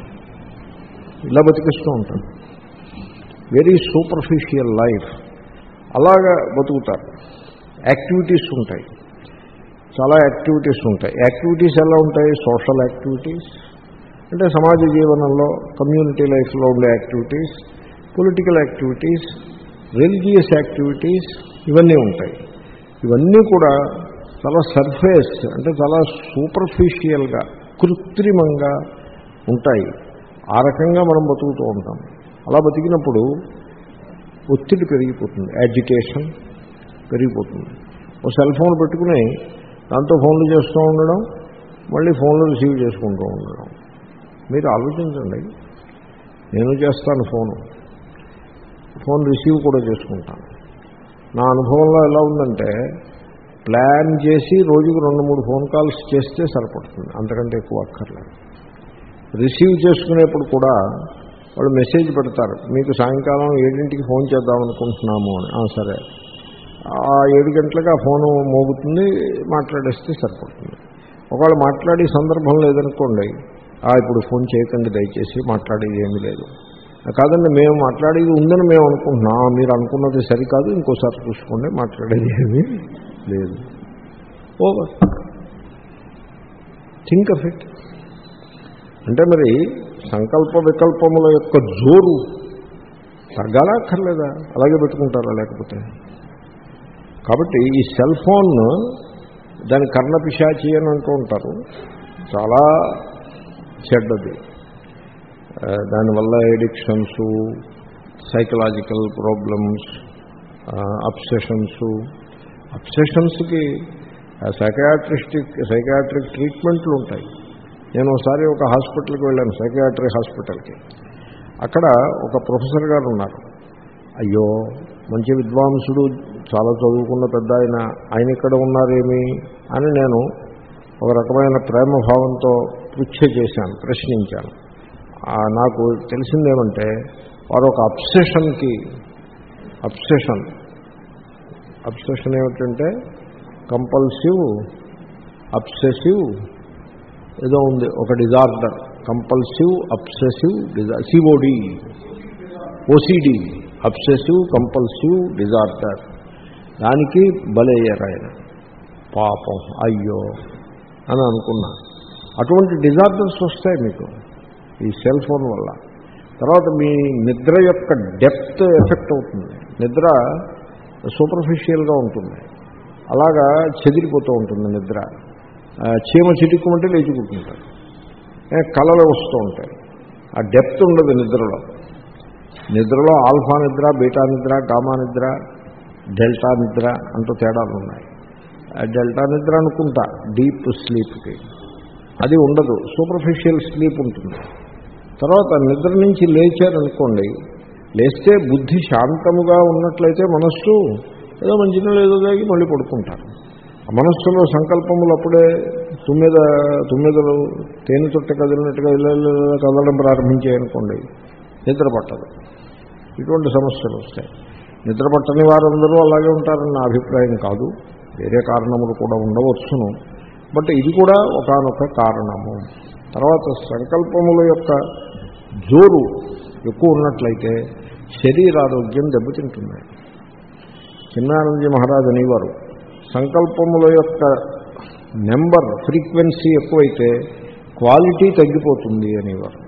ఇలా బతికిస్తూ ఉంటాడు. Very superficial life. అలాగా బతుకుతారు. యాక్టివిటీస్ ఉంటాయి, చాలా యాక్టివిటీస్ ఉంటాయి. యాక్టివిటీస్ ఎలా ఉంటాయి? సోషల్ యాక్టివిటీస్ అంటే సమాజ జీవనంలో కమ్యూనిటీ లైఫ్లో ఉండే activities, political activities, religious activities, ఇవన్నీ ఉంటాయి. ఇవన్నీ కూడా చాలా సర్ఫేస్, అంటే చాలా సూపర్ఫిషియల్గా, కృత్రిమంగా ఉంటాయి. ఆ రకంగా మనం బతుకుతూ ఉంటాం. అలా బతికినప్పుడు ఒత్తిడి పెరిగిపోతుంది, యాజిటేషన్ పెరిగిపోతుంది. ఓ సెల్ ఫోన్ పెట్టుకుని దాంతో ఫోన్లు చేస్తూ ఉండడం, మళ్ళీ ఫోన్లు రిసీవ్ చేసుకుంటూ ఉండడం. మీరు ఆలోచించండి. నేను చేస్తాను ఫోను, ఫోన్ రిసీవ్ కూడా చేసుకుంటాను. నా అనుభవంలో ఎలా ఉందంటే, ప్లాన్ చేసి రోజుకు రెండు మూడు ఫోన్ కాల్స్ చేస్తే సరిపడుతుంది, అంతకంటే ఎక్కువ అక్కర్లేదు. రిసీవ్ చేసుకునేప్పుడు కూడా వాళ్ళు మెసేజ్ పెడతారు, మీకు సాయంకాలం ఏడింటికి ఫోన్ చేద్దామనుకుంటున్నాము అని. సరే, ఆ ఏడు గంటలకు ఆ ఫోను మోగుతుంది, మాట్లాడేస్తే సరిపడుతుంది. ఒకవేళ మాట్లాడే సందర్భం లేదనుకోండి, ఇప్పుడు ఫోన్ చేయకండి దయచేసి, మాట్లాడేది ఏమీ లేదు. కాదండి మేము మాట్లాడేది ఉందని మేము అనుకుంటున్నాం, మీరు అనుకున్నది సరికాదు, ఇంకోసారి చూసుకోండి, మాట్లాడేది ఏమీ లేదు. ఓవర్. Think of it. అంటే మరి సంకల్ప వికల్పముల యొక్క జోరు తగ్గాలా అక్కర్లేదా? అలాగే పెట్టుకుంటారా లేకపోతే? కాబట్టి ఈ సెల్ ఫోన్ దాని కర్ణపిశాచి అని అంటూ ఉంటారు, చాలా చెడ్డది. దానివల్ల ఎడిక్షన్స్, సైకలాజికల్ ప్రాబ్లమ్స్, అబ్సెషన్స్. అబ్సెషన్స్కి సైకియాట్రిస్టిక్ సైకియాట్రిక్ ట్రీట్మెంట్లు ఉంటాయి. నేను ఒకసారి ఒక హాస్పిటల్కి వెళ్ళాను, సైకియాట్రిక్ హాస్పిటల్కి. అక్కడ ఒక ప్రొఫెసర్ గారు ఉన్నారు. అయ్యో మంచి విద్వాంసుడు, చాలా చదువుకున్న పెద్ద ఆయన, ఆయన ఇక్కడ ఉన్నారేమి అని నేను ఒక రకమైన ప్రేమభావంతో పృచ్ఛ చేశాను, ప్రశ్నించాను. నాకు తెలిసిందేమంటే వారు ఒక అబ్సెషన్కి అబ్సెషన్ అబ్సెషన్ ఏమిటంటే కంపల్సివ్ అబ్సెసివ్ ఏదో ఉంది, ఒక disorder, compulsive obsessive disorder C O D O C D obsessive compulsive disorder, దానికి బలయ్యారు ఆయన. పాపం అయ్యో అని అనుకున్నా. అటువంటి డిజార్డర్స్ వస్తాయి మీకు ఈ సెల్ ఫోన్ వల్ల. తర్వాత మీ నిద్ర యొక్క డెప్త్ ఎఫెక్ట్ అవుతుంది. నిద్ర సూపర్ఫిషియల్గా ఉంటుంది, అలాగా చెదిరిపోతూ ఉంటుంది నిద్ర. చీమ చిటుక్కుమంటే లేచుకుంటుంటారు, కళలు వస్తూ ఉంటాయి. ఆ డెప్త్ ఉండదు నిద్రలో. నిద్రలో ఆల్ఫా నిద్ర, బీటా నిద్ర, గామా నిద్ర, డెల్టా నిద్ర అంటూ తేడాలు ఉన్నాయి. డెల్టా నిద్ర అనుకుంటా డీప్ స్లీప్కి, అది ఉండదు, సూపర్ఫిషియల్ స్లీప్ ఉంటుంది. తర్వాత నిద్ర నుంచి లేచారనుకోండి, లేస్తే బుద్ధి శాంతముగా ఉన్నట్లయితే మనస్సు ఏదో మంచినీళ్ళు ఏదో తాగి మళ్ళీ పడుకుంటారు. ఆ మనస్సులో సంకల్పములు అప్పుడే తుమ్మిద తుమ్మిదలు తేనె చుట్ట కదిలినట్టుగా ఇలా కదలడం ప్రారంభించాయనుకోండి, నిద్ర పట్టదు. ఇటువంటి సమస్యలు వస్తాయి. నిద్ర పట్టని వారందరూ అలాగే ఉంటారని నా అభిప్రాయం కాదు, వేరే కారణములు కూడా ఉండవచ్చును. బట్ ఇది కూడా ఒకానొక కారణము. తర్వాత సంకల్పముల యొక్క జోరు ఎక్కువ ఉన్నట్లయితే శరీరారోగ్యం దెబ్బతింటుంది. చిన్నానందజీ మహారాజ్ అనేవారు, సంకల్పముల యొక్క నెంబర్ ఫ్రీక్వెన్సీ ఎక్కువైతే క్వాలిటీ తగ్గిపోతుంది అనేవారు.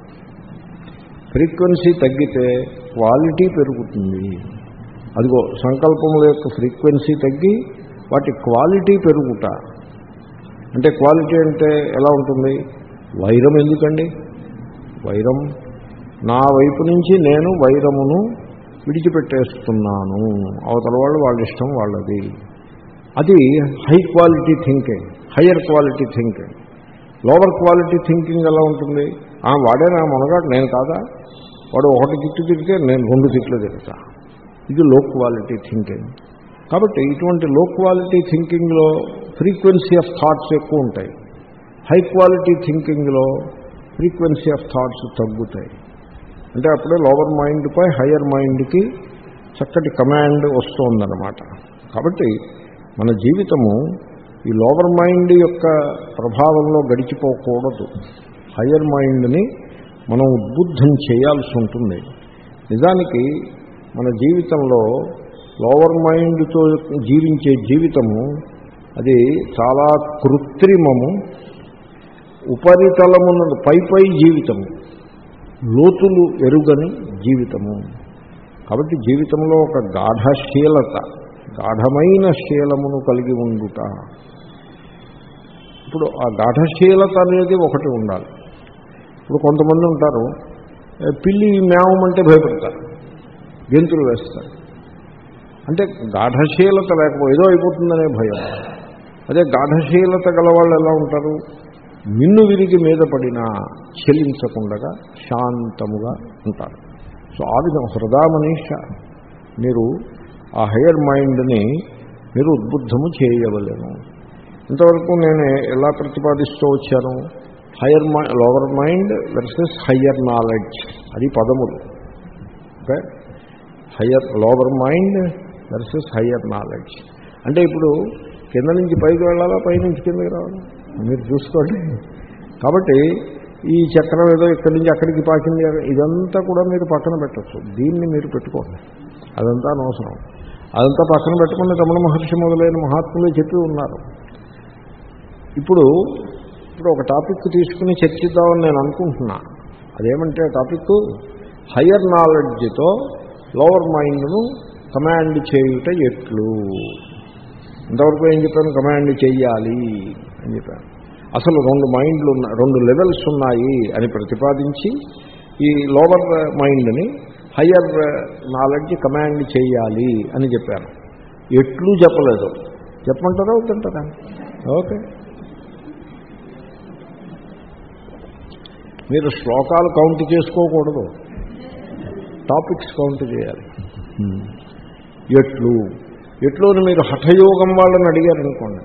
ఫ్రీక్వెన్సీ తగ్గితే క్వాలిటీ పెరుగుతుంది. అదిగో సంకల్పముల యొక్క ఫ్రీక్వెన్సీ తగ్గి వాటి క్వాలిటీ పెరుగుట. అంటే క్వాలిటీ అంటే ఎలా ఉంటుంది? వైరం ఎందుకండి? వైరం నా వైపు నుంచి నేను వైరమును విడిచిపెట్టేస్తున్నాను, అవతల వాళ్ళు వాళ్ళ ఇష్టం వాళ్ళది. అది high quality thinking, higher quality thinking. Lower quality thinking ఎలా ఉంటుంది? వాడే నా మనగాడు, నేను కాదా? వాడు ఒకటి తిట్టు తిరిగితే నేను రెండు తిట్లు తిరుగుతా. ఇది లో క్వాలిటీ థింకింగ్. కాబట్టి ఇటువంటి లో క్వాలిటీ థింకింగ్లో ఫ్రీక్వెన్సీ ఆఫ్ థాట్స్ ఎక్కువ ఉంటాయి. హై క్వాలిటీ థింకింగ్లో ఫ్రీక్వెన్సీ ఆఫ్ థాట్స్ తగ్గుతాయి. అంటే అప్పుడే లోవర్ మైండ్పై హయ్యర్ మైండ్కి చక్కటి కమాండ్ వస్తుందన్నమాట. కాబట్టి మన జీవితము ఈ లోవర్ మైండ్ యొక్క ప్రభావంలో గడిచిపోకూడదు. హయ్యర్ మైండ్ని మనం ఉద్బుద్ధం చేయాల్సి ఉంటుంది. నిజానికి మన జీవితంలో లోవర్ మైండ్తో జీవించే జీవితము అది చాలా కృత్రిమము, ఉపరితలమున పై పై జీవితము, లోతులు ఎరుగని జీవితము. కాబట్టి జీవితంలో ఒక గాఢశీలత, గాఢమైన శీలమును కలిగి ఉండుట. ఇప్పుడు ఆ గాఢశీలత అనేది ఒకటి ఉండాలి. ఇప్పుడు కొంతమంది ఉంటారు, పిల్లి మేవమంటే భయపడతారు, గెంతులు వేస్తారు. అంటే గాఢశీలత లేకపోతే ఏదో అయిపోతుందనే భయం. అదే గాఢశీలత గలవాళ్ళు ఎలా ఉంటారు? మిన్ను విరిగి మీద పడినా చెలించకుండా శాంతముగా ఉంటారు. సో ఆ విధంగా హృదయమనీష మీరు ఆ హయ్యర్ మైండ్ని మీరు ఉద్బుద్ధము చేయవలేను. ఇంతవరకు నేను ఎలా ప్రతిపాదిస్తూ వచ్చాను? Higher mind, lower mind versus higher knowledge, అది పదములు. Okay, higher lower mind versus higher knowledge. అంటే ఇప్పుడు కింద నుంచి పైకి వెళ్ళాలా, పై నుంచి కిందకి రావాలా మీరు చూసుకోండి. కాబట్టి ఈ చక్రం ఏదో ఇక్కడి నుంచి అక్కడికి పాకింది, ఇదంతా కూడా మీరు పక్కన పెట్టచ్చు. దీన్ని మీరు పెట్టుకోండి, అదంతా అనవసరం. అదంతా పక్కన పెట్టుకుని రమణ మహర్షి మొదలైన మహాత్ములు చెప్పి ఉన్నారు. ఇప్పుడు ఇప్పుడు ఒక టాపిక్ తీసుకుని చర్చిద్దామని నేను అనుకుంటున్నా. అదేమంటే టాపిక్ హయ్యర్ నాలెడ్జ్తో లోవర్ మైండ్ను కమాండ్ చేయుట ఎట్లు. ఇంతవరకు ఏం చెప్పాను? కమాండ్ చెయ్యాలి అని చెప్పాను. అసలు రెండు మైండ్లు ఉన్నాయి, రెండు లెవెల్స్ ఉన్నాయి అని ప్రతిపాదించి ఈ లోవర్ మైండ్ని హయ్యర్ నాలెడ్జ్ కమాండ్ చేయాలి అని చెప్పాను. ఎట్లు చెప్పలేదు. చెప్పమంటారా వద్దంటారా? ఓకే. మీరు శ్లోకాలు కౌంట్ చేసుకోకూడదు, టాపిక్స్ కౌంట్ చేయాలి. ఎట్లు ఎట్లుని మీరు హఠయోగం వాళ్ళని అడిగారనుకోండి,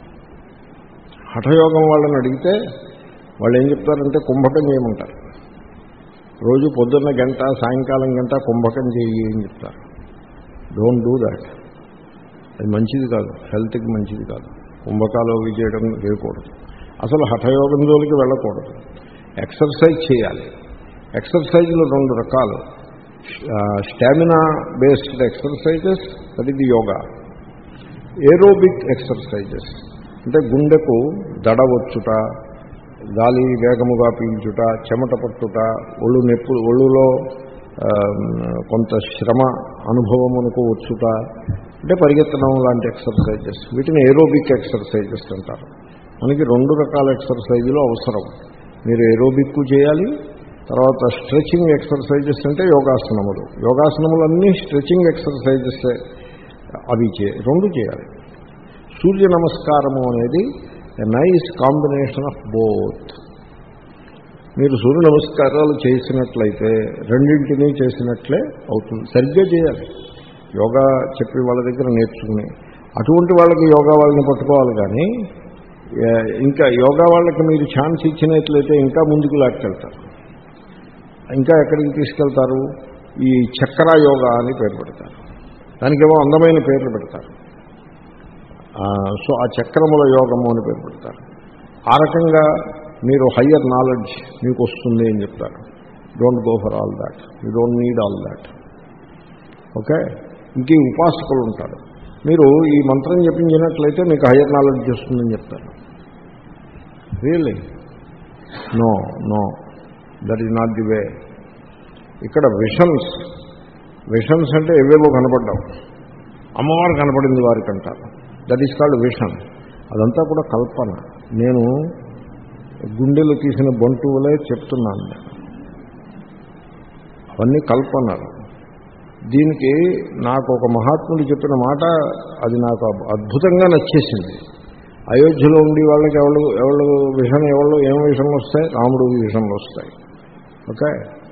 హఠయోగం వాళ్ళని అడిగితే వాళ్ళు ఏం చెప్తారంటే కుంభకం చేయమంటారు. రోజు పొద్దున్న గంట సాయంకాలం గంట కుంభకం చేయి అని చెప్తారు. Don't do that. అది మంచిది కాదు, హెల్త్కి మంచిది కాదు. కుంభకాలు అవి చేయడం చేయకూడదు. అసలు హఠయోగం జోలికి వెళ్ళకూడదు. ఎక్సర్సైజ్ చేయాలి. ఎక్సర్సైజ్లో రెండు రకాలు, stamina based exercises, that is yoga. Aerobic exercises అంటే గుండెకు దడ వచ్చుట, గాలి వేగముగా పీల్చుట, చెమట పట్టుట, ఒళ్ళు నొప్పులు, ఒళ్ళులో కొంత శ్రమ అనుభవమునకు వచ్చుట, అంటే పరిగెత్తడం లాంటి ఎక్సర్సైజెస్, వీటిని ఏరోబిక్ ఎక్సర్సైజెస్ అంటారు. మనకి రెండు రకాల ఎక్సర్సైజులు అవసరం. మీరు ఏరోబిక్ చేయాలి, తర్వాత స్ట్రెచింగ్ ఎక్సర్సైజెస్ అంటే యోగాసనములు. యోగాసనములు అన్నీ స్ట్రెచింగ్ ఎక్సర్సైజెస్, అవి చే రెండు చేయాలి. సూర్య నమస్కారము అనేది a nice combination of both. మీరు సూర్య నమస్కారాలు చేసినట్లయితే రెండింటినీ చేసినట్లే అవుతుంది. సరిగ్గా చేయాలి. యోగా చెప్పి వాళ్ళ దగ్గర నేర్చుకుని, అటువంటి వాళ్ళకి యోగా వాళ్ళని పట్టుకోవాలి. కానీ ఇంకా యోగా వాళ్ళకి మీరు ఛాన్స్ ఇచ్చినట్లయితే ఇంకా ముందుకు లాక్కెళ్తారు. ఇంకా ఎక్కడికి తీసుకెళ్తారు? ఈ చక్ర యోగా అని పేరు పెడతారు, దానికేమో అందమైన పేర్లు పెడతారు. సో ఆ చక్రముల యోగము అని పేరు పెడతారు. ఆ రకంగా మీరు హయ్యర్ నాలెడ్జ్ మీకు వస్తుంది అని చెప్తారు. Don't go for all that, you don't need all that. Okay. ఇంక ఉపాసకులు ఉంటారు. మీరు ఈ మంత్రం చెప్పించినట్లయితే మీకు హయ్యర్ నాలెడ్జ్ వస్తుందని చెప్తారు. Really no no, that is not the way. ఇక్కడ విషన్స్, విషన్స్ అంటే ఎవేవో కనపడ్డావు, అమ్మవారు కనపడింది వారికి అంటారు. That is called vision. అదంతా కూడా కల్పన. నేను గుండెలు తీసిన బంటువులే చెప్తున్నాను. అవన్నీ కల్పనలు. దీనికి నాకు ఒక మహాత్ముడు చెప్పిన మాట, అది నాకు అద్భుతంగా నచ్చేసింది. అయోధ్యలో ఉండి వాళ్ళకి ఎవరు ఎవరు విషయం, ఎవరు ఏం విషయంలో వస్తాయి? రాముడు విషయంలో వస్తాయి. ఓకే.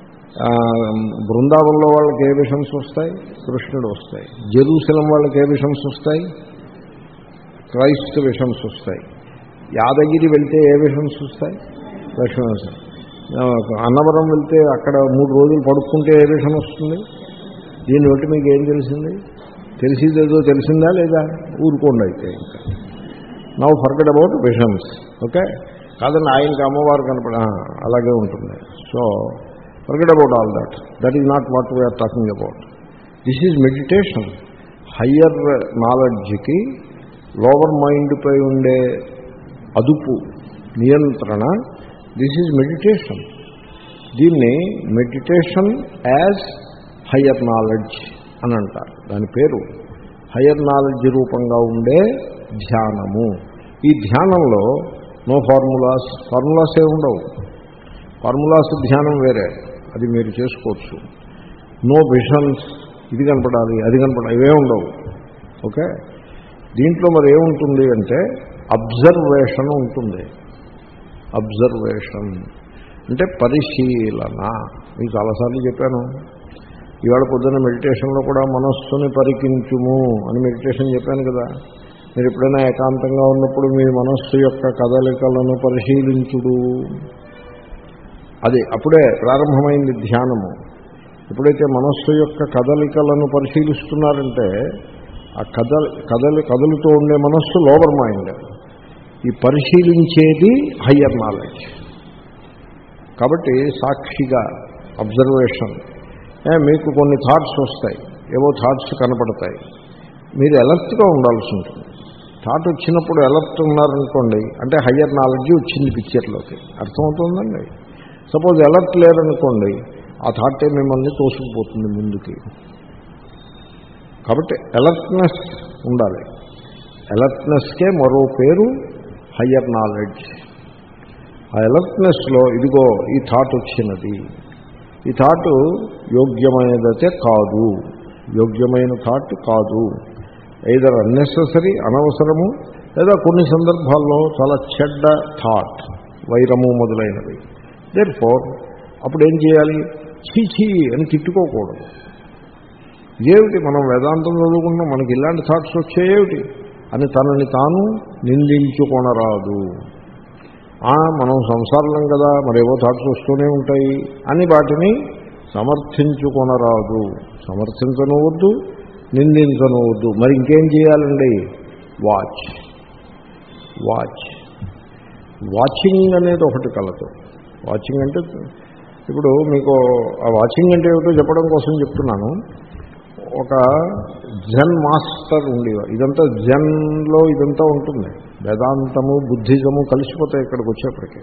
బృందావనంలో వాళ్ళకి ఏ విషన్స్ వస్తాయి? కృష్ణుడు వస్తాయి. జెరూసలం వాళ్ళకి ఏ విషన్స్ వస్తాయి? క్రైస్ట్ విషన్స్ వస్తాయి. యాదగిరి వెళ్తే ఏ విషన్స్ వస్తాయి? లక్ష్మణ. అన్నవరం వెళ్తే అక్కడ మూడు రోజులు పడుకుంటే ఏ విషయం వస్తుంది? దీన్ని బట్టి మీకు ఏం తెలిసింది? తెలిసిందేదో తెలిసిందా లేదా? ఊరుకోండి అయితే. ఇంకా now forget about visions. Okay. కాదండి ఆయనకి అమ్మవారు కనపడ, అలాగే ఉంటుంది. So forget about all that. That is not what we are talking about. This is meditation. Higher నాలెడ్జ్కి లోవర్ మైండ్పై ఉండే అదుపు, నియంత్రణ, దిస్ ఈజ్ మెడిటేషన్. దీన్ని మెడిటేషన్ యాజ్ హయ్యర్ నాలెడ్జ్ అని అంటారు. దాని పేరు హయ్యర్ నాలెడ్జ్ రూపంగా ఉండే ధ్యానము. ఈ ధ్యానంలో నో ఫార్ములాస్, ఫార్ములాస్ ఏ ఉండవు. ఫార్ములాస్ ధ్యానం వేరే, అది మీరు చేసుకోవచ్చు. నో విషన్స్, ఇది కనపడాలి అది కనపడాలి, ఇవే ఉండవు. ఓకే. దీంట్లో మరి ఏముంటుంది అంటే అబ్జర్వేషన్ ఉంటుంది. అబ్జర్వేషన్ అంటే పరిశీలన. మీకు చాలాసార్లు చెప్పాను. ఇవాళ పొద్దున్న మెడిటేషన్లో కూడా మనస్సుని పరికించుము అని మెడిటేషన్ చెప్పాను కదా. మీరు ఎప్పుడైనా ఏకాంతంగా ఉన్నప్పుడు మీ మనస్సు యొక్క కదలికలను పరిశీలించుడు, అది అప్పుడే ప్రారంభమైంది ధ్యానము. ఎప్పుడైతే మనస్సు యొక్క కదలికలను పరిశీలిస్తున్నారంటే ఆ కదలి కదలి కదులుతూ ఉండే మనస్సు లోవర్ మైండ్, ఈ పరిశీలించేది హయ్యర్ నాలెడ్జ్. కాబట్టి సాక్షిగా అబ్జర్వేషన్. మీకు కొన్ని థాట్స్ వస్తాయి, ఏవో థాట్స్ కనపడతాయి, మీరు అలర్ట్గా ఉండాల్సి ఉంటుంది. థాట్ వచ్చినప్పుడు అలర్ట్ ఉన్నారనుకోండి, అంటే హయ్యర్ నాలెడ్జ్ వచ్చింది పిక్చర్లోకి, అర్థమవుతుందండి. సపోజ్ అలర్ట్ లేరనుకోండి, ఆ థాటే మిమ్మల్ని తోసుకుపోతుంది ముందుకి. కాబట్టి అలర్ట్నెస్ ఉండాలి. అలర్ట్నెస్కే మరో పేరు హయ్యర్ నాలెడ్జ్. ఆ అలర్ట్నెస్లో ఇదిగో ఈ థాట్ వచ్చినది, ఈ థాట్ యోగ్యమైనదైతే కాదు, యోగ్యమైన థాట్ కాదు, ఐదర్ అన్నెసెసరీ అనవసరము, లేదా కొన్ని సందర్భాల్లో చాలా చెడ్డ థాట్, వైరము మొదలైనవి. దేర్ ఫోర్ అప్పుడు ఏం చేయాలి? చీచీ అని తిట్టుకోకూడదు. ఇదేమిటి మనం వేదాంతం చదువుకున్నాం, మనకి ఇలాంటి థాట్స్ వచ్చాయేమిటి అని తనని తాను నిందించుకొనరాదు. మనం సంసారం కదా, మరేవో థాట్స్ వస్తూనే ఉంటాయి అని వాటిని సమర్థించుకొనరాదు. సమర్థించనవద్దు, నిందించనవద్దు. మరి ఇంకేం చేయాలండి? వాచ్ వాచ్ వాచింగ్ అనేది ఒకటి కలదు. వాచింగ్ అంటే ఇప్పుడు మీకు ఆ వాచింగ్ అంటే ఏమిటో చెప్పడం కోసం చెప్తున్నాను. ఒక జెన్ మాస్టర్ ఉండేవారు. ఇదంతా జెన్లో ఇదంతా ఉంటుంది. వేదాంతము బుద్ధిజము కలిసిపోతాయి ఇక్కడికి వచ్చేప్పటికీ.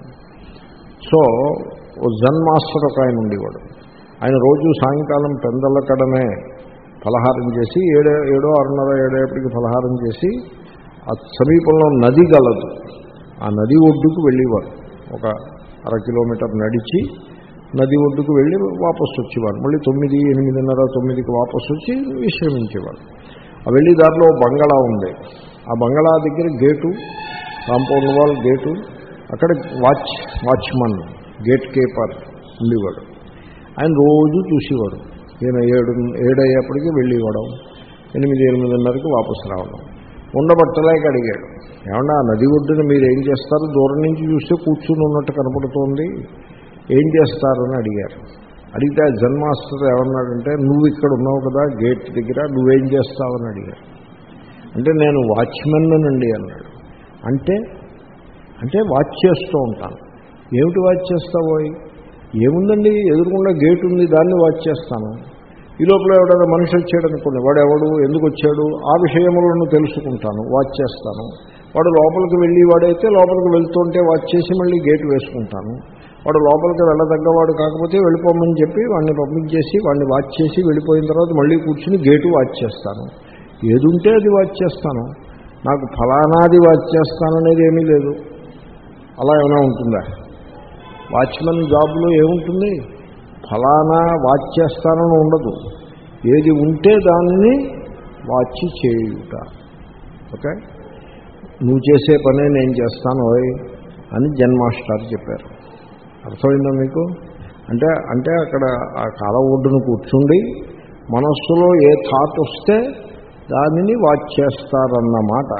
సో ఓ జెన్ మాస్టర్ ఒక ఆయన ఉండేవాడు. ఆయన రోజు సాయంకాలం పెందల కడనే ఫలహారం చేసి ఏడే ఏడో ఆరున్నర ఏడేపటికి ఫలహారం చేసి ఆ సమీపంలో నది గలదు, ఆ నది ఒడ్డుకు వెళ్ళేవారు. ఒక అర కిలోమీటర్ నడిచి నది ఒడ్డుకు వెళ్ళి వాపసు వచ్చేవారు. మళ్ళీ తొమ్మిది ఎనిమిదిన్నర తొమ్మిదికి వాపసు వచ్చి విశ్రమించేవారు. ఆ వెళ్ళి దారిలో బంగళా ఉంది. ఆ బంగళా దగ్గర గేటు, కాంపౌండ్ వాల్ గేటు, అక్కడ వాచ్ వాచ్మన్ గేట్ కీపర్ ఉండేవాడు. ఆయన రోజు చూసేవాడు. ఈయన ఏడు ఏడయ్యేప్పటికీ వెళ్ళివ్వడం, ఎనిమిది ఎనిమిదిన్నరకి వాపసు రావడం. ఉండబట్టలేక అడిగాడు, ఏమన్నా ఆ నది ఒడ్డున మీరు ఏం చేస్తారు? దూరం నుంచి చూస్తే కూర్చుని ఉన్నట్టు కనపడుతోంది, ఏం చేస్తారని అడిగారు. అడిగితే ఆ జెన్ మాస్టర్ ఏమన్నాడంటే, నువ్వు ఇక్కడ ఉన్నావు కదా గేట్ దగ్గర, నువ్వేం చేస్తావని అడిగారు. అంటే నేను వాచ్మెన్ అండి అన్నాడు. అంటే అంటే వాచ్ చేస్తూ ఉంటాను. ఏమిటి వాచ్ చేస్తావో? ఏముందండి, ఎదురుకుండా గేట్ ఉంది, దాన్ని వాచ్ చేస్తాను. ఈ లోపల ఎవడైనా మనిషి వచ్చాడు అనుకోండి, వాడు ఎవడు, ఎందుకు వచ్చాడు, ఆ విషయములను తెలుసుకుంటాను, వాచ్ చేస్తాను. వాడు లోపలికి వెళ్ళి వాడైతే లోపలికి వెళ్తుంటే వాచ్ చేసి మళ్ళీ గేటు వేసుకుంటాను. వాడు లోపలికి వెళ్ళదగ్గవాడు కాకపోతే వెళ్ళిపోమని చెప్పి వాడిని పంపించేసి వాడిని వాచ్ చేసి వెళ్ళిపోయిన తర్వాత మళ్ళీ కూర్చుని గేటు వాచ్ చేస్తాను. ఏది ఉంటే అది వాచ్ చేస్తాను. నాకు ఫలానాది వాచ్ చేస్తాననేది ఏమీ లేదు. అలా ఏమైనా ఉంటుందా? వాచ్మెన్ జాబ్లో ఏముంటుంది? ఫలానా వాచ్ చేస్తానని ఉండదు. ఏది ఉంటే దానిని వాచ్ చేయుట. ఓకే, నువ్వు చేసే పనే నేను చేస్తాను ఓయ్ అని జెన్ మాస్టర్ చెప్పారు. అర్థమైందా మీకు? అంటే అంటే అక్కడ ఆ కాల ఒడ్డును కూర్చుండి మనస్సులో ఏ థాట్ వస్తే దానిని వాచ్ చేస్తారన్నమాట.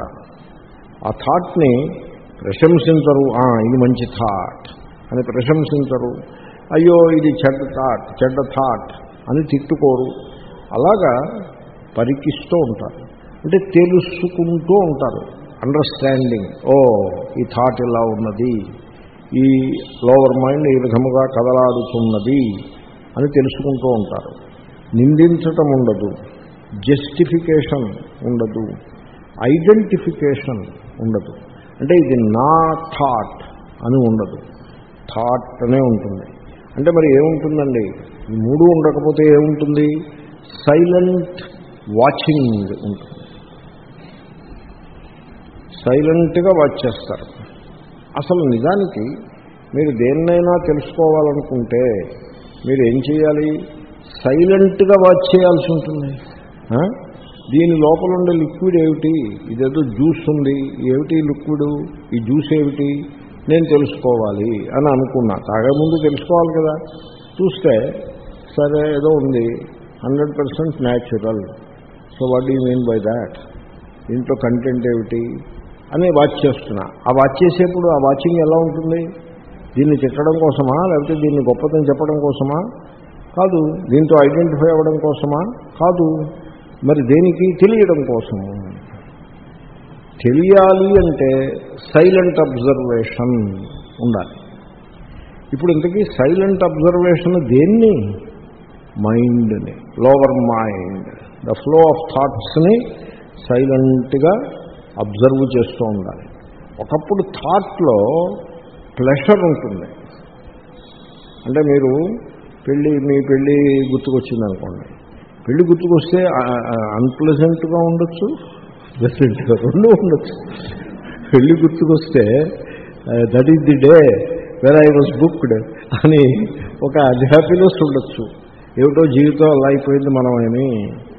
ఆ థాట్ని ప్రశంసించరు. ఇది మంచి థాట్ అని ప్రశంసించరు. అయ్యో ఇది చెడ్డ థాట్ చెడ్డ థాట్ అని తిట్టుకోరు. అలాగా పరికిస్తూ ఉంటారు. అంటే తెలుసుకుంటూ ఉంటారు. అండర్స్టాండింగ్, ఓ ఈ థాట్ ఇలా ఉన్నది, ఈ లోవర్ మైండ్ ఈ విధముగా కదలాడుతున్నది అని తెలుసుకుంటూ ఉంటారు. నిందించటం ఉండదు, జస్టిఫికేషన్ ఉండదు, ఐడెంటిఫికేషన్ ఉండదు. అంటే ఇది నా థాట్ అని ఉండదు, థాట్ అనే ఉంటుంది. అంటే మరి ఏముంటుందండి? ఈ మూడు ఉండకపోతే ఏముంటుంది? సైలెంట్ వాచింగ్ ఉంటుంది. సైలెంట్గా వాచ్ చేస్తారు. అసలు నిజానికి మీరు దేన్నైనా తెలుసుకోవాలనుకుంటే మీరు ఏం చేయాలి? సైలెంట్గా వాచ్ చేయాల్సి ఉంటుంది. దీని లోపల ఉండే లిక్విడ్ ఏమిటి? ఇదేదో జ్యూస్ ఉంది, ఏమిటి లిక్విడ్, ఈ జ్యూస్ ఏమిటి నేను తెలుసుకోవాలి అని అనుకున్నా. తాగే ముందు తెలుసుకోవాలి కదా. చూస్తే సరే ఏదో ఉంది, hundred percent natural. So what do you mean by that? దీంట్లో కంటెంట్ ఏమిటి అని వాచ్ చేస్తున్నా. ఆ వాచ్ చేసేప్పుడు ఆ వాచింగ్ ఎలా ఉంటుంది? దీన్ని తిట్టడం కోసమా, లేకపోతే దీన్ని గొప్పతనం చెప్పడం కోసమా? కాదు. దీంతో ఐడెంటిఫై అవ్వడం కోసమా? కాదు. మరి దేనికి? తెలియడం కోసము. తెలియాలి అంటే సైలెంట్ అబ్జర్వేషన్ ఉండాలి. ఇప్పుడు ఇంతకీ సైలెంట్ అబ్జర్వేషన్ దేన్ని? మైండ్ని, lower mind, the flow of థాట్స్ని సైలెంట్గా అబ్జర్వ్ చేస్తూ ఉండాలి. ఒకప్పుడు థాట్లో ప్లెషర్ ఉంటుంది. అంటే మీరు పెళ్ళి మీ పెళ్ళి గుర్తుకొచ్చిందనుకోండి, పెళ్ళి గుర్తుకొస్తే అన్ప్లెజెంట్గా ఉండొచ్చు, ప్లెజెంట్గా రెండు ఉండొచ్చు. పెళ్ళి గుర్తుకొస్తే that is the day where I was booked అని ఒక అన్హ్యాపీనెస్ ఉండొచ్చు. ఏమిటో జీవితం అలా అయిపోయింది మనం అని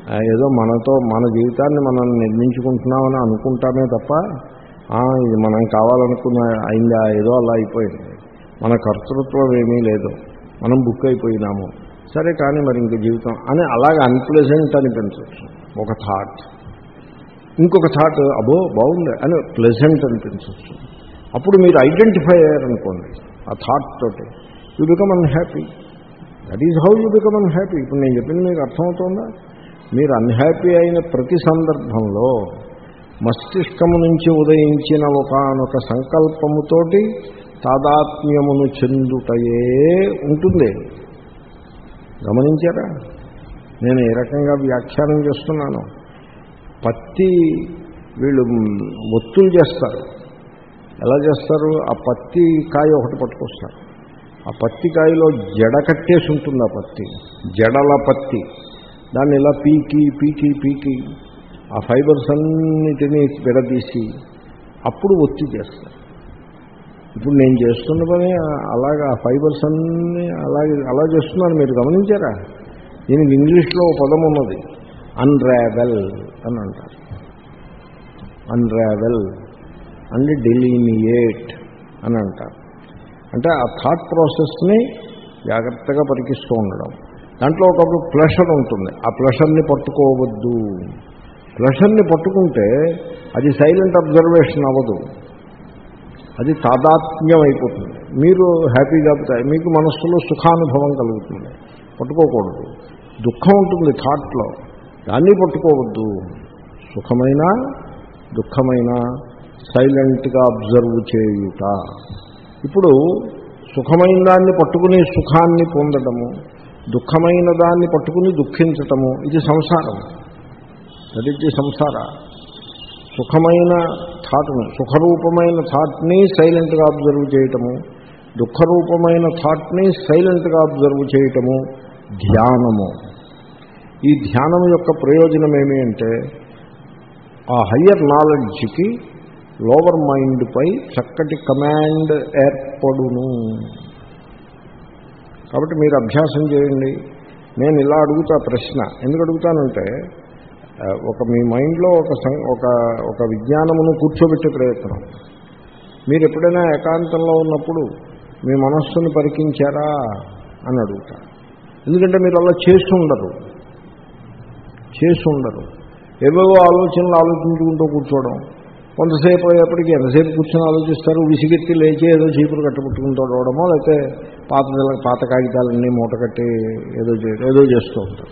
ఏదో మనతో మన జీవితాన్ని మనం నిర్మించుకుంటున్నామని అనుకుంటామే తప్ప ఇది మనం కావాలనుకున్న అయిందా, ఏదో అలా అయిపోయింది, మన కర్తృత్వం ఏమీ లేదు, మనం బుక్ అయిపోయినాము, సరే కానీ మరి ఇంక జీవితం అని అలాగే అన్ప్లెజెంట్ అనిపించవచ్చు ఒక థాట్. ఇంకొక థాట్ అబో బాగుంది అని ప్లెజెంట్ అనిపించవచ్చు. అప్పుడు మీరు ఐడెంటిఫై అయ్యారనుకోండి ఆ థాట్ తోటి, you become unhappy. That is how you become unhappy. ఇప్పుడు నేను చెప్పింది మీకు అర్థమవుతుందా? మీరు అన్హ్యాపీ అయిన ప్రతి సందర్భంలో మస్తిష్కము నుంచి ఉదయించిన ఒకనొక సంకల్పముతోటి తాదాత్మ్యమును చెందుటయే ఉంటుంది. గమనించారా? నేను ఏ రకంగా వ్యాఖ్యానం చేస్తున్నాను. పత్తి వీళ్ళు ఒత్తులు చేస్తారు. ఎలా చేస్తారు? ఆ పత్తి కాయ ఒకటి పట్టుకొస్తారు. ఆ పత్తి కాయలో జడ కట్టేసి ఉంటుంది. ఆ పత్తి జడల పత్తి. దాన్ని ఇలా పీకి పీకి పీకి ఆ ఫైబర్స్ అన్నిటినీ విడదీసి అప్పుడు ఒత్తి చేస్తారు. ఇప్పుడు నేను చేస్తున్న పని అలాగా ఆ ఫైబర్స్ అన్నీ అలాగే అలా చేస్తున్నాను. మీరు గమనించారా? దీనికి ఇంగ్లీష్లో ఒక పదం ఉన్నది, అన్రావెల్ అని అంటారు. అన్రావెల్ అండ్ డిలీనియేట్ అని అంటారు. అంటే ఆ థాట్ ప్రాసెస్ని జాగ్రత్తగా పరికిస్తూ ఉండడం. దాంట్లో ఒకప్పుడు ప్లెషర్ ఉంటుంది. ఆ ప్లెషర్ని పట్టుకోవద్దు. ప్లెషర్ని పట్టుకుంటే అది సైలెంట్ అబ్జర్వేషన్ అవ్వదు, అది తాదాత్మ్యం అయిపోతుంది. మీరు హ్యాపీగా మీకు మనస్సులో సుఖానుభవం కలుగుతుంది. పట్టుకోకూడదు. దుఃఖం ఉంటుంది థాట్లో, దాన్ని పట్టుకోవద్దు. సుఖమైన దుఃఖమైన సైలెంట్గా అబ్జర్వ్ చేయుట. ఇప్పుడు సుఖమైన దాన్ని పట్టుకుని సుఖాన్ని పొందడము, దుఃఖమైన దాన్ని పట్టుకుని దుఃఖించటము, ఇది సంసారం. దట్ ఈజ్ ది సంసార. సుఖమైన థాట్ను, సుఖరూపమైన థాట్ని సైలెంట్గా అబ్జర్వ్ చేయటము, దుఃఖరూపమైన థాట్ని సైలెంట్గా అబ్జర్వ్ చేయటము ధ్యానము. ఈ ధ్యానం యొక్క ప్రయోజనం ఏమి అంటే ఆ హయ్యర్ నాలెడ్జ్కి లోవర్ మైండ్పై చక్కటి కమాండ్ ఏర్పడును. కాబట్టి మీరు అభ్యాసం చేయండి. నేను ఇలా అడుగుతా ప్రశ్న. ఎందుకు అడుగుతానంటే ఒక మీ మైండ్లో ఒక ఒక ఒక విజ్ఞానమును కూర్చోబెట్టే ప్రయత్నం. మీరు ఎప్పుడైనా ఏకాంతంలో ఉన్నప్పుడు మీ మనస్సును పరికించారా అని అడుగుతా. ఎందుకంటే మీరు అలా చేసి ఉండరు చేసి ఉండరు ఏవేవో ఆలోచనలు ఆలోచించుకుంటూ కూర్చోవడం. కొంతసేపు అయ్యేప్పటికీ ఎంతసేపు కూర్చొని ఆలోచిస్తారు, విసిగెత్తి లేచి ఏదో చీపురు కట్టబెట్టుకుంటూ రావడమో, లేకపోతే పాత పాత కాగితాలన్నీ మూట కట్టి ఏదో ఏదో చేస్తూ ఉంటారు.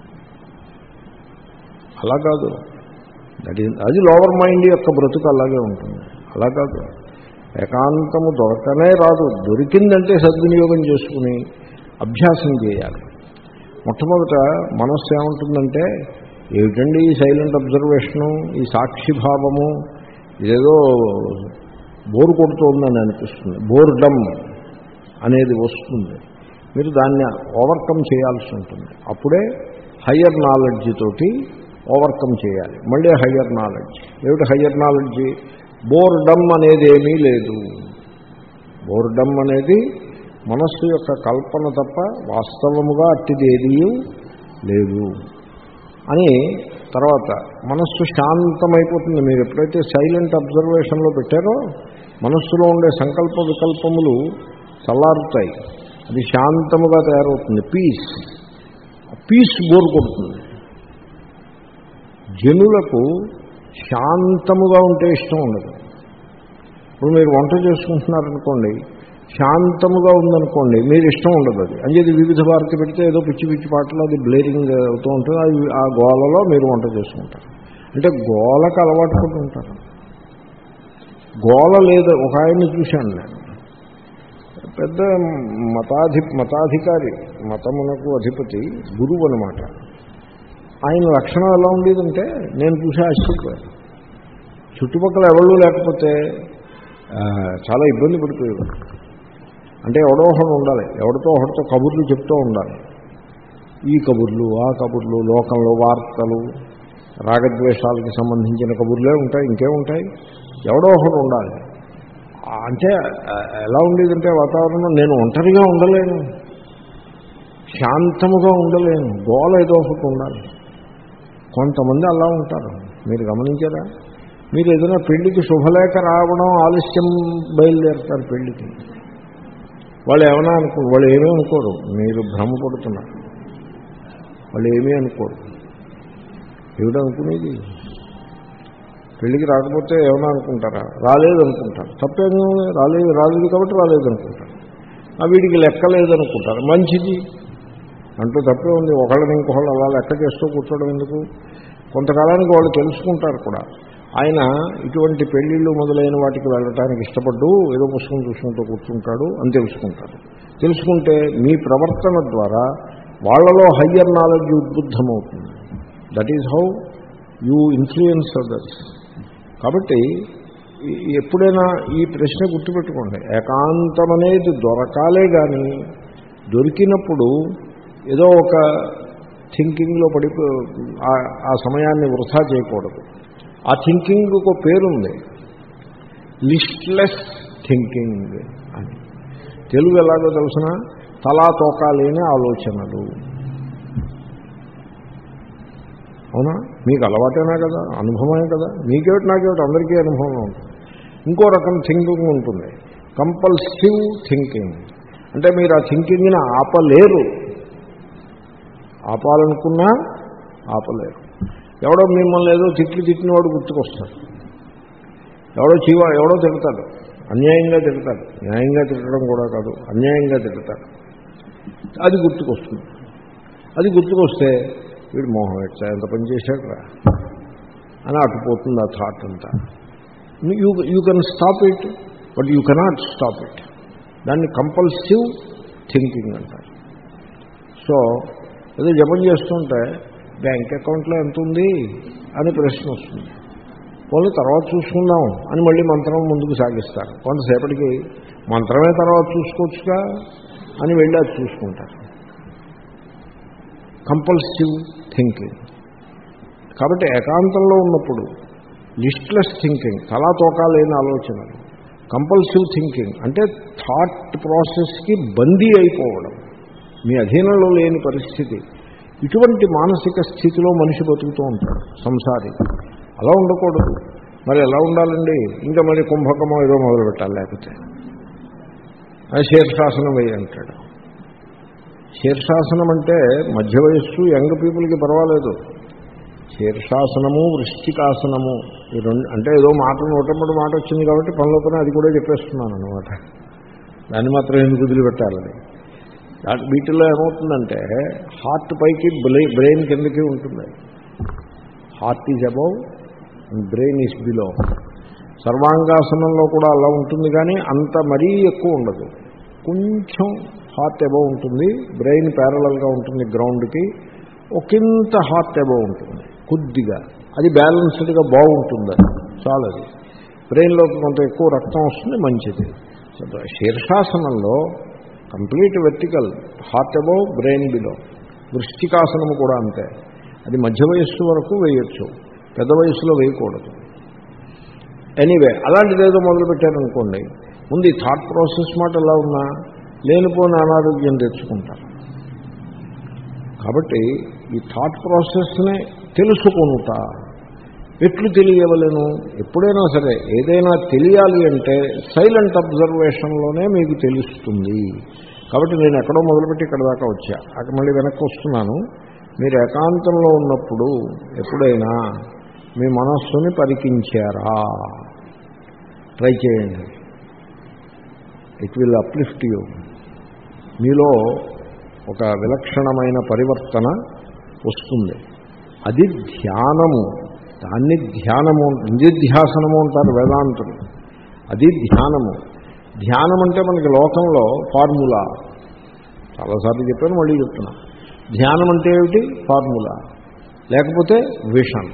అలా కాదు. దట్ ఈజ్ అది లోవర్ మైండ్ యొక్క బ్రతుకు అలాగే ఉంటుంది. అలా కాదు. ఏకాంతము దొరకనే రాదు. దొరికిందంటే సద్వినియోగం చేసుకుని అభ్యాసం చేయాలి. మొట్టమొదట మనస్సు ఏముంటుందంటే, ఏమిటండి ఈ సైలెంట్ అబ్జర్వేషను, ఈ సాక్షిభావము, ఇదేదో బోరు కొడుతోందని అనిపిస్తుంది. బోర్డమ్ అనేది వస్తుంది. మీరు దాన్ని ఓవర్కమ్ చేయాల్సి ఉంటుంది. అప్పుడే హయ్యర్ నాలెడ్జ్ తోటి ఓవర్కమ్ చేయాలి. మళ్ళీ హయ్యర్ నాలెడ్జ్. ఏమిటి హయ్యర్ నాలెడ్జ్? బోర్డమ్ అనేది ఏమీ లేదు. బోర్డమ్ అనేది మనస్సు యొక్క కల్పన తప్ప వాస్తవముగా అట్టిది ఏదీ లేదు అని. తర్వాత మనస్సు శాంతమైపోతుంది. మీరు ఎప్పుడైతే సైలెంట్ అబ్జర్వేషన్లో పెట్టారో మనస్సులో ఉండే సంకల్ప వికల్పములు చల్లారుతాయి. అది శాంతముగా తయారవుతుంది. పీస్ పీస్ బోర్ కొడుతుంది. జనులకు శాంతముగా ఉంటే ఇష్టం ఉండదు. ఇప్పుడు మీరు వంట చేసుకుంటున్నారనుకోండి, శాంతముగా ఉందనుకోండి, మీరు ఇష్టం ఉండదు. అది అంచేది వివిధ భారతి పెడితే ఏదో పిచ్చి పిచ్చి పాటలు అది బ్లేరింగ్ అవుతూ ఉంటుంది. అది ఆ గోలలో మీరు వంట చేసుకుంటారు. అంటే గోలకు అలవాటు పడి ఉంటారు. గోల లేదు. ఒక ఆయన్ని చూశాను నేను, పెద్ద మతాధి మతాధికారి, మతమునకు అధిపతి, గురువు అనమాట. ఆయన లక్షణం ఎలా ఉండేదంటే నేను చూసే ఆశ్చర్యపోయాను. చుట్టుపక్కల ఎవళ్ళు లేకపోతే చాలా ఇబ్బంది పడిపోయేవాడు. అంటే ఎవడో ఒకడు ఉండాలి, ఎవరితో ఒకటితో కబుర్లు చెప్తూ ఉండాలి. ఈ కబుర్లు ఆ కబుర్లు, లోకంలో వార్తలు, రాగద్వేషాలకి సంబంధించిన కబుర్లే ఉంటాయి, ఇంకేముంటాయి. ఎవడో ఒకడు ఉండాలి. అంటే ఎలా ఉండేదంటే వాతావరణం, నేను ఒంటరిగా ఉండలేను, శాంతముగా ఉండలేను, గోల ఏదో ఒకటి ఉండాలి. కొంతమంది అలా ఉంటారు, మీరు గమనించారా? మీరు ఏదైనా పెళ్లికి శుభలేఖ రావడం ఆలస్యం బయలుదేరుతారు పెళ్లికి. వాళ్ళు ఏమైనా అనుకో వాళ్ళు ఏమీ అనుకోరు, మీరు భ్రమపడుతున్నారు. వాళ్ళు ఏమీ అనుకోరు. ఏమిటనుకునేది? పెళ్ళికి రాకపోతే ఏమైనా అనుకుంటారా? రాలేదనుకుంటారు. తప్పేమో, రాలేదు రాలేదు కాబట్టి రాలేదనుకుంటారు. ఆ వీడికి లెక్క లేదనుకుంటారు. మంచిది అంటూ తప్పే ఉంది. ఒకళ్ళని ఇంకొకళ్ళు అలా లెక్క చేస్తూ కూర్చోవడం ఎందుకు? కొంతకాలానికి వాళ్ళు తెలుసుకుంటారు కూడా. ఆయన ఇటువంటి పెళ్ళిళ్ళు మొదలైన వాటికి వెళ్ళటానికి ఇష్టపడ్డు ఏదో పుస్తకం చూసుకుంటూ కూర్చుంటాడు అని తెలుసుకుంటారు. తెలుసుకుంటే మీ ప్రవర్తన ద్వారా వాళ్ళలో హయ్యర్ నాలెడ్జ్ ఉద్బుద్ధమవుతుంది. That is how you influence others. కాబట్టి ఎప్పుడైనా ఈ ప్రశ్న గుర్తుపెట్టుకోండి. ఏకాంతం అనేది దొరకాలే కానీ దొరికినప్పుడు ఏదో ఒక థింకింగ్లో పడిపో ఆ సమయాన్ని వృధా చేయకూడదు. ఆ థింకింగ్కి ఒక పేరుంది, లిస్ట్లెస్ థింకింగ్ అని. తెలుగు ఎలాగో తెలుసిన తలా తోకా లేని ఆలోచనలు. అవునా? మీకు అలవాటేనా కదా, అనుభవమే కదా. మీకేమిటి నాకేమిటి అందరికీ అనుభవం ఉంటుంది. ఇంకో రకం థింకింగ్ ఉంటుంది, కంపల్సివ్ థింకింగ్. అంటే మీరు ఆ థింకింగ్ని ఆపలేరు, ఆపాలనుకున్నా ఆపలేరు. ఎవడో మిమ్మల్ని ఏదో తిట్లు తిట్టినవాడు గుర్తుకొస్తాడు. ఎవడో చీవా ఎవడో తిడతాడు, అన్యాయంగా తిడతాడు. న్యాయంగా తిట్టడం కూడా కాదు, అన్యాయంగా తిడతాడు. అది గుర్తుకొస్తుంది. అది గుర్తుకొస్తే వీడు మోహం ఎట్లా ఎంత పని చేశాడు రా అని అటుపోతుంది ఆ థాట్ అంతా. You you can stop it, but you cannot stop it. దాన్ని కంపల్సివ్ థింకింగ్ అంటారు. సో ఏదో జపం చేస్తుంటే బ్యాంక్ అకౌంట్లో ఎంత ఉంది అని ప్రశ్న వస్తుంది. వాళ్ళు తర్వాత చూసుకుందాం అని మళ్ళీ మంత్రం ముందుకు సాగిస్తారు. కొంతసేపటికి మంత్రమే తర్వాత చూసుకోవచ్చుగా అని వెళ్ళి అది చూసుకుంటారు. Compulsive thinking. కాబట్టి ఏకాంతంలో ఉన్నప్పుడు లిస్ట్లెస్ థింకింగ్, తలా తోకా లేని ఆలోచనలు. కంపల్సివ్ థింకింగ్ అంటే థాట్ ప్రాసెస్కి బందీ అయిపోవడం, మీ అధీనంలో లేని పరిస్థితి. ఇటువంటి మానసిక స్థితిలో మనిషి బతుకుతూ ఉంటాడు సంసారి. అలా ఉండకూడదు. మరి ఎలా ఉండాలండి? ఇంకా మరి కుంభకమో ఏదో మొదలు పెట్టాలి, లేకపోతే అది శీర్షాసనం వేయి అంటాడు. శీర్షాసనం అంటే మధ్య వయస్సు యంగ్ పీపుల్కి పర్వాలేదు. శీర్షాసనము వృశ్చికాసనము ఈ రెండు అంటే ఏదో మాట నూటంబడి మాట వచ్చింది కాబట్టి పనిలోపల అది కూడా చెప్పేస్తున్నాను అనమాట. దాన్ని మాత్రం ఎందుకు వదిలిపెట్టాలని. వీటిల్లో ఏమవుతుందంటే హార్ట్ పైకి బ్రెయిన్ కిందకి ఉంటుంది. Heart is above and brain is below. సర్వాంగాసనంలో కూడా అలా ఉంటుంది, కానీ అంత మరీ ఎక్కువ ఉండదు. కొంచెం హార్ట్ అబౌవ్ ఉంటుంది, బ్రెయిన్ ప్యారలల్గా ఉంటుంది గ్రౌండ్కి. ఒకంత హార్ట్ అబౌవ్ ఉంటుంది కొద్దిగా. అది బ్యాలెన్స్డ్గా బాగుంటుంది. అది చాలా, అది బ్రెయిన్లోకి కొంత ఎక్కువ రక్తం వస్తుంది, మంచిది. శీర్షాసనంలో complete vertical, heart above brain below. వృశ్చికాసనము కూడా అంతే. అది మధ్య వయస్సు వరకు వేయొచ్చు, పెద్ద వయస్సులో వేయకూడదు. ఎనీవే అలాంటిది ఏదో మొదలుపెట్టారనుకోండి, ముందు ఈ థాట్ ప్రాసెస్ మాట ఎలా ఉన్నా లేనిపోని అనారోగ్యం తెచ్చుకుంటారు. కాబట్టి ఈ థాట్ ప్రాసెస్ని తెలుసుకుంటా. ఎట్లు తెలియవలేను? ఎప్పుడైనా సరే ఏదైనా తెలియాలి అంటే సైలెంట్ అబ్జర్వేషన్లోనే మీకు తెలుస్తుంది. కాబట్టి నేను ఎక్కడో మొదలుపెట్టి ఇక్కడ దాకా వచ్చా, అక్కడ మళ్ళీ వెనక్కి వస్తున్నాను. మీరు ఏకాంతంలో ఉన్నప్పుడు ఎప్పుడైనా మీ మనస్సుని పరికించారా? ట్రై చేయండి. It will uplift you. మీలో ఒక విలక్షణమైన పరివర్తన వస్తుంది. అది ధ్యానము. దాన్ని ధ్యానము, నిధిధ్యాసనము అంటారు వేదాంతులు. అది ధ్యానము. ధ్యానం అంటే మనకి లోకంలో ఫార్ములా. చాలాసార్లు చెప్పాను, మళ్ళీ చెప్తున్నా. ధ్యానం అంటే ఏమిటి? ఫార్ములా, లేకపోతే vision.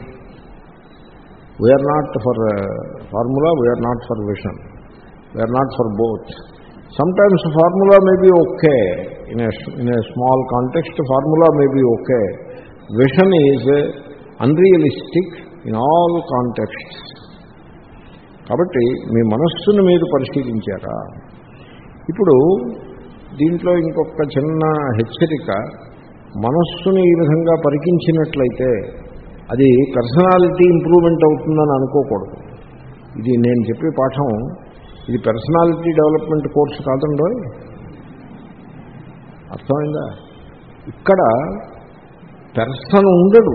We're not for formula, we're not for vision, we're not for both. Sometimes formula may be okay in in a small context. Formula may be okay. Vision is unrealistic in all contexts. కాబట్టి మీ మనస్సును మీరు పరిశీలించారా? ఇప్పుడు దీంట్లో ఇంకొక చిన్న హెచ్చరిక. మనస్సుని ఈ విధంగా పరికించినట్లయితే అది పర్సనాలిటీ ఇంప్రూవ్మెంట్ అవుతుందని అనుకోకూడదు. ఇది నేను చెప్పే పాఠం ఇది పర్సనాలిటీ డెవలప్మెంట్ కోర్సు కాదండో. అర్థమైందా? ఇక్కడ పెర్సన్ ఉండడు.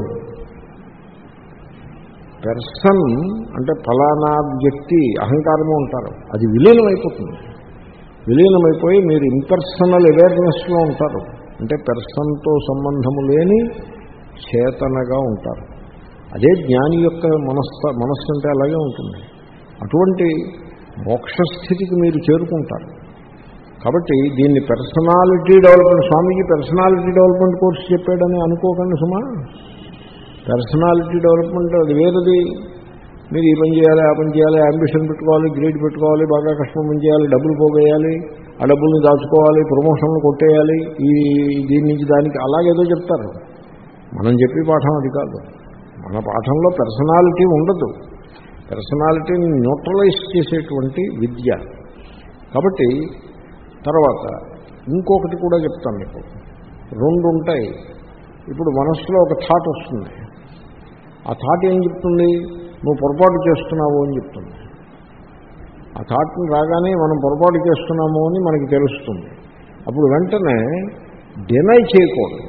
పెర్సన్ అంటే ఫలానా వ్యక్తి అహంకారమే ఉంటారు. అది విలీనమైపోతుంది. విలీనమైపోయి మీరు ఇంపర్సనల్ అవేర్నెస్లో ఉంటారు. అంటే పెర్సన్తో సంబంధము లేని చేతనగా ఉంటారు. అదే జ్ఞాని యొక్క మనస్సు మనస్సు అంటే అలాగే ఉంటుంది. అటువంటి మోక్షస్థితికి మీరు చేరుకుంటారు. కాబట్టి దీన్ని personality development, Swamiji personality development course చెప్పాడని అనుకోకండి సుమా. పర్సనాలిటీ డెవలప్మెంట్ అది వేరేది. మీరు ఈ పని చేయాలి, ఆ పని చేయాలి, అంబిషన్ పెట్టుకోవాలి, గ్రేడ్ పెట్టుకోవాలి, బాగా కష్టం పని చేయాలి, డబ్బులు పోగేయాలి, ఆ డబ్బుల్ని దాచుకోవాలి, ప్రమోషన్లు కొట్టేయాలి, ఈ దీని నుంచి దానికి అలాగేదో చెప్తారు. మనం చెప్పే పాఠం అది కాదు. మన పాఠంలో పర్సనాలిటీ ఉండదు. పర్సనాలిటీని న్యూట్రలైజ్ చేసేటువంటి విద్య. కాబట్టి తర్వాత ఇంకొకటి కూడా చెప్తాను మీకు. రెండు ఉంటాయి. ఇప్పుడు మనస్సులో ఒక థాట్ వస్తుంది. ఆ థాట్ ఏం చెప్తుంది? నువ్వు పొరపాటు చేస్తున్నావు అని చెప్తుంది. ఆ థాట్ని రాగానే మనం పొరపాటు చేస్తున్నాము అని మనకి తెలుస్తుంది. అప్పుడు వెంటనే డినై చేయకూడదు.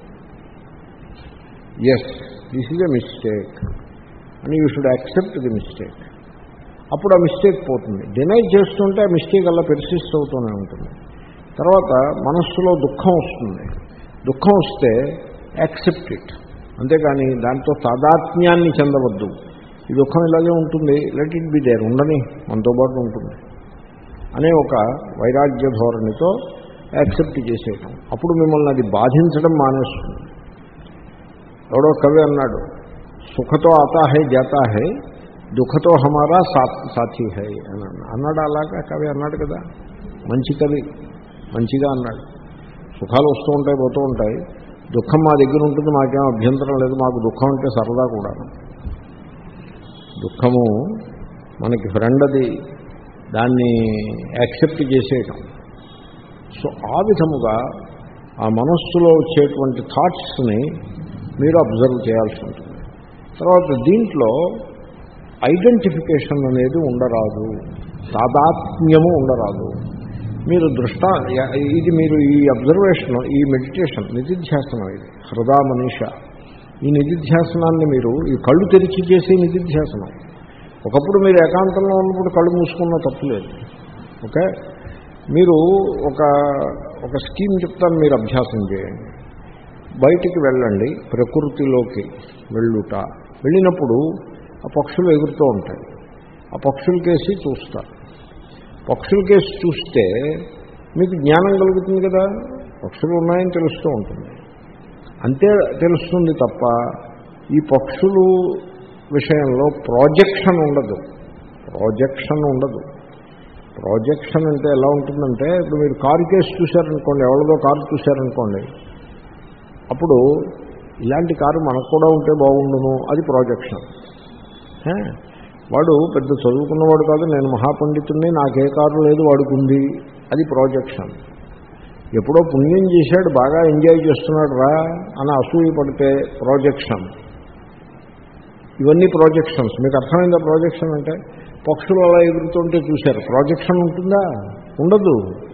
Yes, this is a mistake అని you should accept the mistake. అప్పుడు ఆ మిస్టేక్ పోతుంది. డినై చేస్తుంటే ఆ మిస్టేక్ అలా పెర్సిస్ట్ అవుతూనే ఉంటుంది. తర్వాత మనస్సులో దుఃఖం వస్తుంది. దుఃఖం వస్తే యాక్సెప్ట్ ఇట్, అంతేకాని దాంతో తాదాత్మ్యాన్ని చెందవద్దు. ఈ దుఃఖం ఇలాగే ఉంటుంది, లెట్ ఇట్ బి దేర్, ఉండని, మనతో పాటు ఉంటుంది అనే ఒక వైరాగ్య ధోరణితో యాక్సెప్ట్ చేసేయటం. అప్పుడు మిమ్మల్ని అది బాధించడం మానేస్తుంది. ఎవడో కవి అన్నాడు, సుఖతో ఆతా హై జాతా హై, దుఃఖతో హమారా సాథీ హై అని అన్నాడు. అలాగా కవి అన్నాడు కదా, మంచి కవి, మంచిగా అన్నాడు. సుఖాలు వస్తూ ఉంటాయి, పోతూ ఉంటాయి, దుఃఖం మా దగ్గర ఉంటుంది, మాకేం అభ్యంతరం లేదు, మాకు దుఃఖం అంటే సరదా కూడా. దుఃఖము మనకి ఫ్రెండ్, అది దాన్ని యాక్సెప్ట్ చేసేయటం. సో ఆ విధముగా ఆ మనస్సులో వచ్చేటువంటి థాట్స్ని మీరు అబ్జర్వ్ చేయాల్సి ఉంటుంది. తర్వాత దీంట్లో ఐడెంటిఫికేషన్ అనేది ఉండరాదు, తాదాత్మ్యము ఉండరాదు. మీరు దృష్ట ఇది మీరు ఈ అబ్జర్వేషన్, ఈ మెడిటేషన్, నిధిధ్యాసనం, ఇది హృదా మనీష. ఈ నిధిధ్యాసనాన్ని మీరు ఈ కళ్ళు తెరిచి చేసే నిధిధ్యాసనం. ఒకప్పుడు మీరు ఏకాంతంలో ఉన్నప్పుడు కళ్ళు మూసుకున్నా తప్పులేదు. ఓకే, మీరు ఒక ఒక స్కీమ్ చెప్తాను, మీరు అభ్యాసం చేయండి. బయటికి వెళ్ళండి, ప్రకృతిలోకి వెళ్ళుట. వెళ్ళినప్పుడు ఆ పక్షులు ఎగురుతూ ఉంటాయి. ఆ పక్షుల కేసి చూస్తారు. పక్షుల కేసి చూస్తే మీకు జ్ఞానం కలుగుతుంది కదా, పక్షులు ఉన్నాయని తెలుస్తూ ఉంటుంది. అంతే తెలుస్తుంది తప్ప ఈ పక్షులు విషయంలో ప్రాజెక్షన్ ఉండదు. ప్రాజెక్షన్ ఉండదు. ప్రాజెక్షన్ అంటే ఎలా ఉంటుందంటే, ఇప్పుడు మీరు కారు కేసు చూశారనుకోండి, ఎవరిదో కారు చూశారనుకోండి, అప్పుడు ఇలాంటి కారు మనకు కూడా ఉంటే బాగుండును, అది ప్రాజెక్షన్. వాడు పెద్ద చదువుకున్నవాడు కాదు, నేను మహాపండితుడిని, నాకే కారు లేదు, వాడికి ఉంది, అది ప్రాజెక్షన్. ఎప్పుడో పుణ్యం చేశాడు, బాగా ఎంజాయ్ చేస్తున్నాడు రా అని అసూయ పడితే ప్రాజెక్షన్. ఇవన్నీ ప్రాజెక్షన్స్. మీకు అర్థమైందా ప్రాజెక్షన్ అంటే? పక్షులు అలా ఎగురుతుంటే చూశారు, ప్రాజెక్షన్ ఉంటుందా? ఉండదు.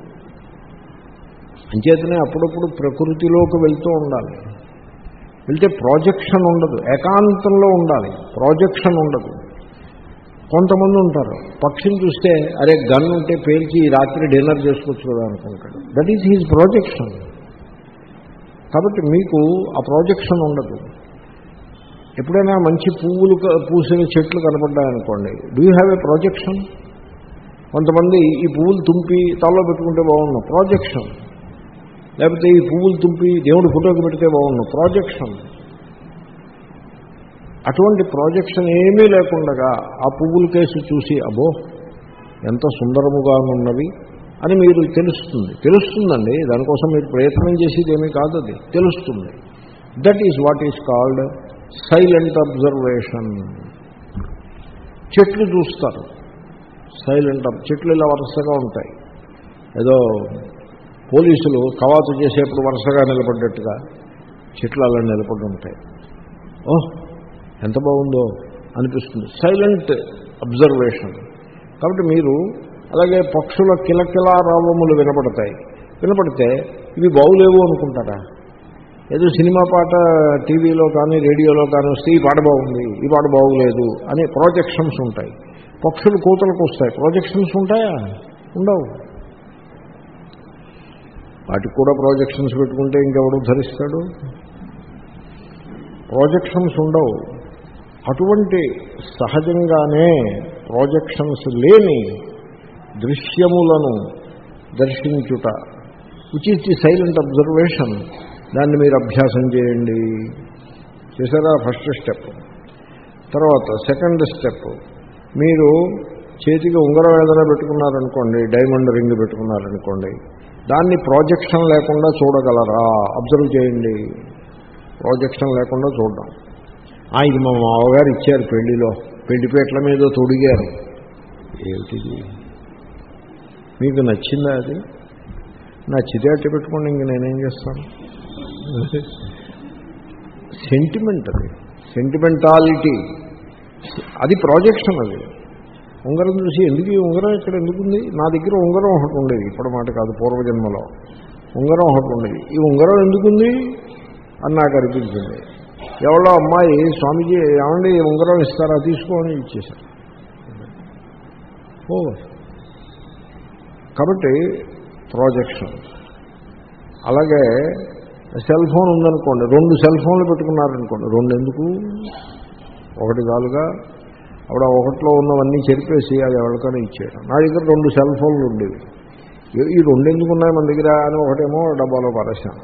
అంచేతనే అప్పుడప్పుడు ప్రకృతిలోకి వెళ్తూ ఉండాలి. వెళ్తే ప్రాజెక్షన్ ఉండదు. ఏకాంతంలో ఉండాలి, ప్రాజెక్షన్ ఉండదు. కొంతమంది ఉంటారు, పక్షిని చూస్తే అరే గన్ ఉంటే పేల్చి రాత్రి డిన్నర్ చేసుకోవచ్చు కదా అనుకుంటాడు. That is his projection. కాబట్టి మీకు ఆ ప్రాజెక్షన్ ఉండదు. ఎప్పుడైనా మంచి పువ్వులు పూసిన చెట్లు కనపడ్డాయనుకోండి, do you have a projection? కొంతమంది ఈ పువ్వులు తుంపి తలలో పెట్టుకుంటే బాగున్నాం, ప్రాజెక్షన్. లేకపోతే ఈ పువ్వులు తుంపి దేవుడి ఫోటోకి పెడితే బాగున్నాం, ప్రాజెక్షన్. అటువంటి ప్రాజెక్షన్ ఏమీ లేకుండా ఆ పువ్వుల కేసు చూసి అబ్బో ఎంత సుందరముగా ఉన్నవి అని మీరు తెలుస్తుంది. తెలుస్తుందండి, దానికోసం మీరు ప్రయత్నం చేసేది ఏమీ కాదు, అది తెలుస్తుంది. That is what is called silent observation. చెట్లు చూస్తారు, సైలెంట్. చెట్లు ఇలా వరుసగా ఉంటాయి, ఏదో పోలీసులు కవాతు చేసేప్పుడు వరుసగా నిలబడ్డట్టుగా చెట్లు అలా నిలబడి ఉంటాయి. ఓహ్ ఎంత బాగుందో అనిపిస్తుంది. Silent observation. కాబట్టి మీరు అలాగే పక్షుల కిలకిలారావములు వినపడతాయి. వినపడితే ఇవి బాగులేవు అనుకుంటారా? ఏదో సినిమా పాట టీవీలో కానీ రేడియోలో కానీ వస్తే ఈ పాట బాగుంది, ఈ పాట బాగులేదు అని ప్రాజెక్షన్స్ ఉంటాయి. పక్షులు కూతలకు వస్తాయి, ప్రాజెక్షన్స్ ఉంటాయా? ఉండవు. వాటికి కూడా ప్రాజెక్షన్స్ పెట్టుకుంటే ఇంకెవడు ధరిస్తాడు? ప్రాజెక్షన్స్ ఉండవు. అటువంటి సహజంగానే ప్రాజెక్షన్స్ లేని దృశ్యములను దర్శించుట, which is the silent observation, దాన్ని మీరు అభ్యాసం చేయండి. చేశారా? First step. తర్వాత సెకండ్ స్టెప్, మీరు చేతికి ఉంగరం ఏదైనా పెట్టుకున్నారనుకోండి, డైమండ్ రింగ్ పెట్టుకున్నారనుకోండి, దాన్ని ప్రాజెక్షన్ లేకుండా చూడగలరా? అబ్జర్వ్ చేయండి. ప్రాజెక్షన్ లేకుండా చూడడం. ఇది మా మామగారు ఇచ్చారు పెళ్లిలో, పెళ్లిపేటల మీద తొడిగారు. ఏమిటిది? మీకు నచ్చిందా? అది నచ్చితే అట్టు పెట్టుకోండి, ఇంక నేనేం చేస్తాను. సెంటిమెంట్, అది సెంటిమెంటాలిటీ, అది ప్రాజెక్షన్. అది ఉంగరం చూసి ఎందుకు ఈ ఉంగరం ఇక్కడ ఎందుకుంది? నా దగ్గర ఉంగరం ఒకటి ఉండేది, ఇప్పుడు మాట కాదు, పూర్వజన్మలో ఉంగరం ఒకటి ఉండేది. ఈ ఉంగరం ఎందుకుంది అని నాకు అనిపించింది. ఎవరో అమ్మాయి స్వామీజీ ఏమండి ఉంగరం ఇస్తారా, తీసుకోని ఇచ్చేశారు. ఓ కాబట్టి ప్రాజెక్షన్. అలాగే సెల్ ఫోన్ ఉందనుకోండి, రెండు సెల్ ఫోన్లు పెట్టుకున్నారనుకోండి, రెండు ఎందుకు? ఒకటి కాలుగా అప్పుడు ఒకటిలో ఉన్నవన్నీ చెరిపేసి అది ఎవరికైనా ఇచ్చేయడం. నా దగ్గర రెండు సెల్ ఫోన్లు ఉండేవి, ఈ రెండు ఎందుకు ఉన్నాయి మన దగ్గర అని ఒకటేమో డబ్బాలో పారేశాను.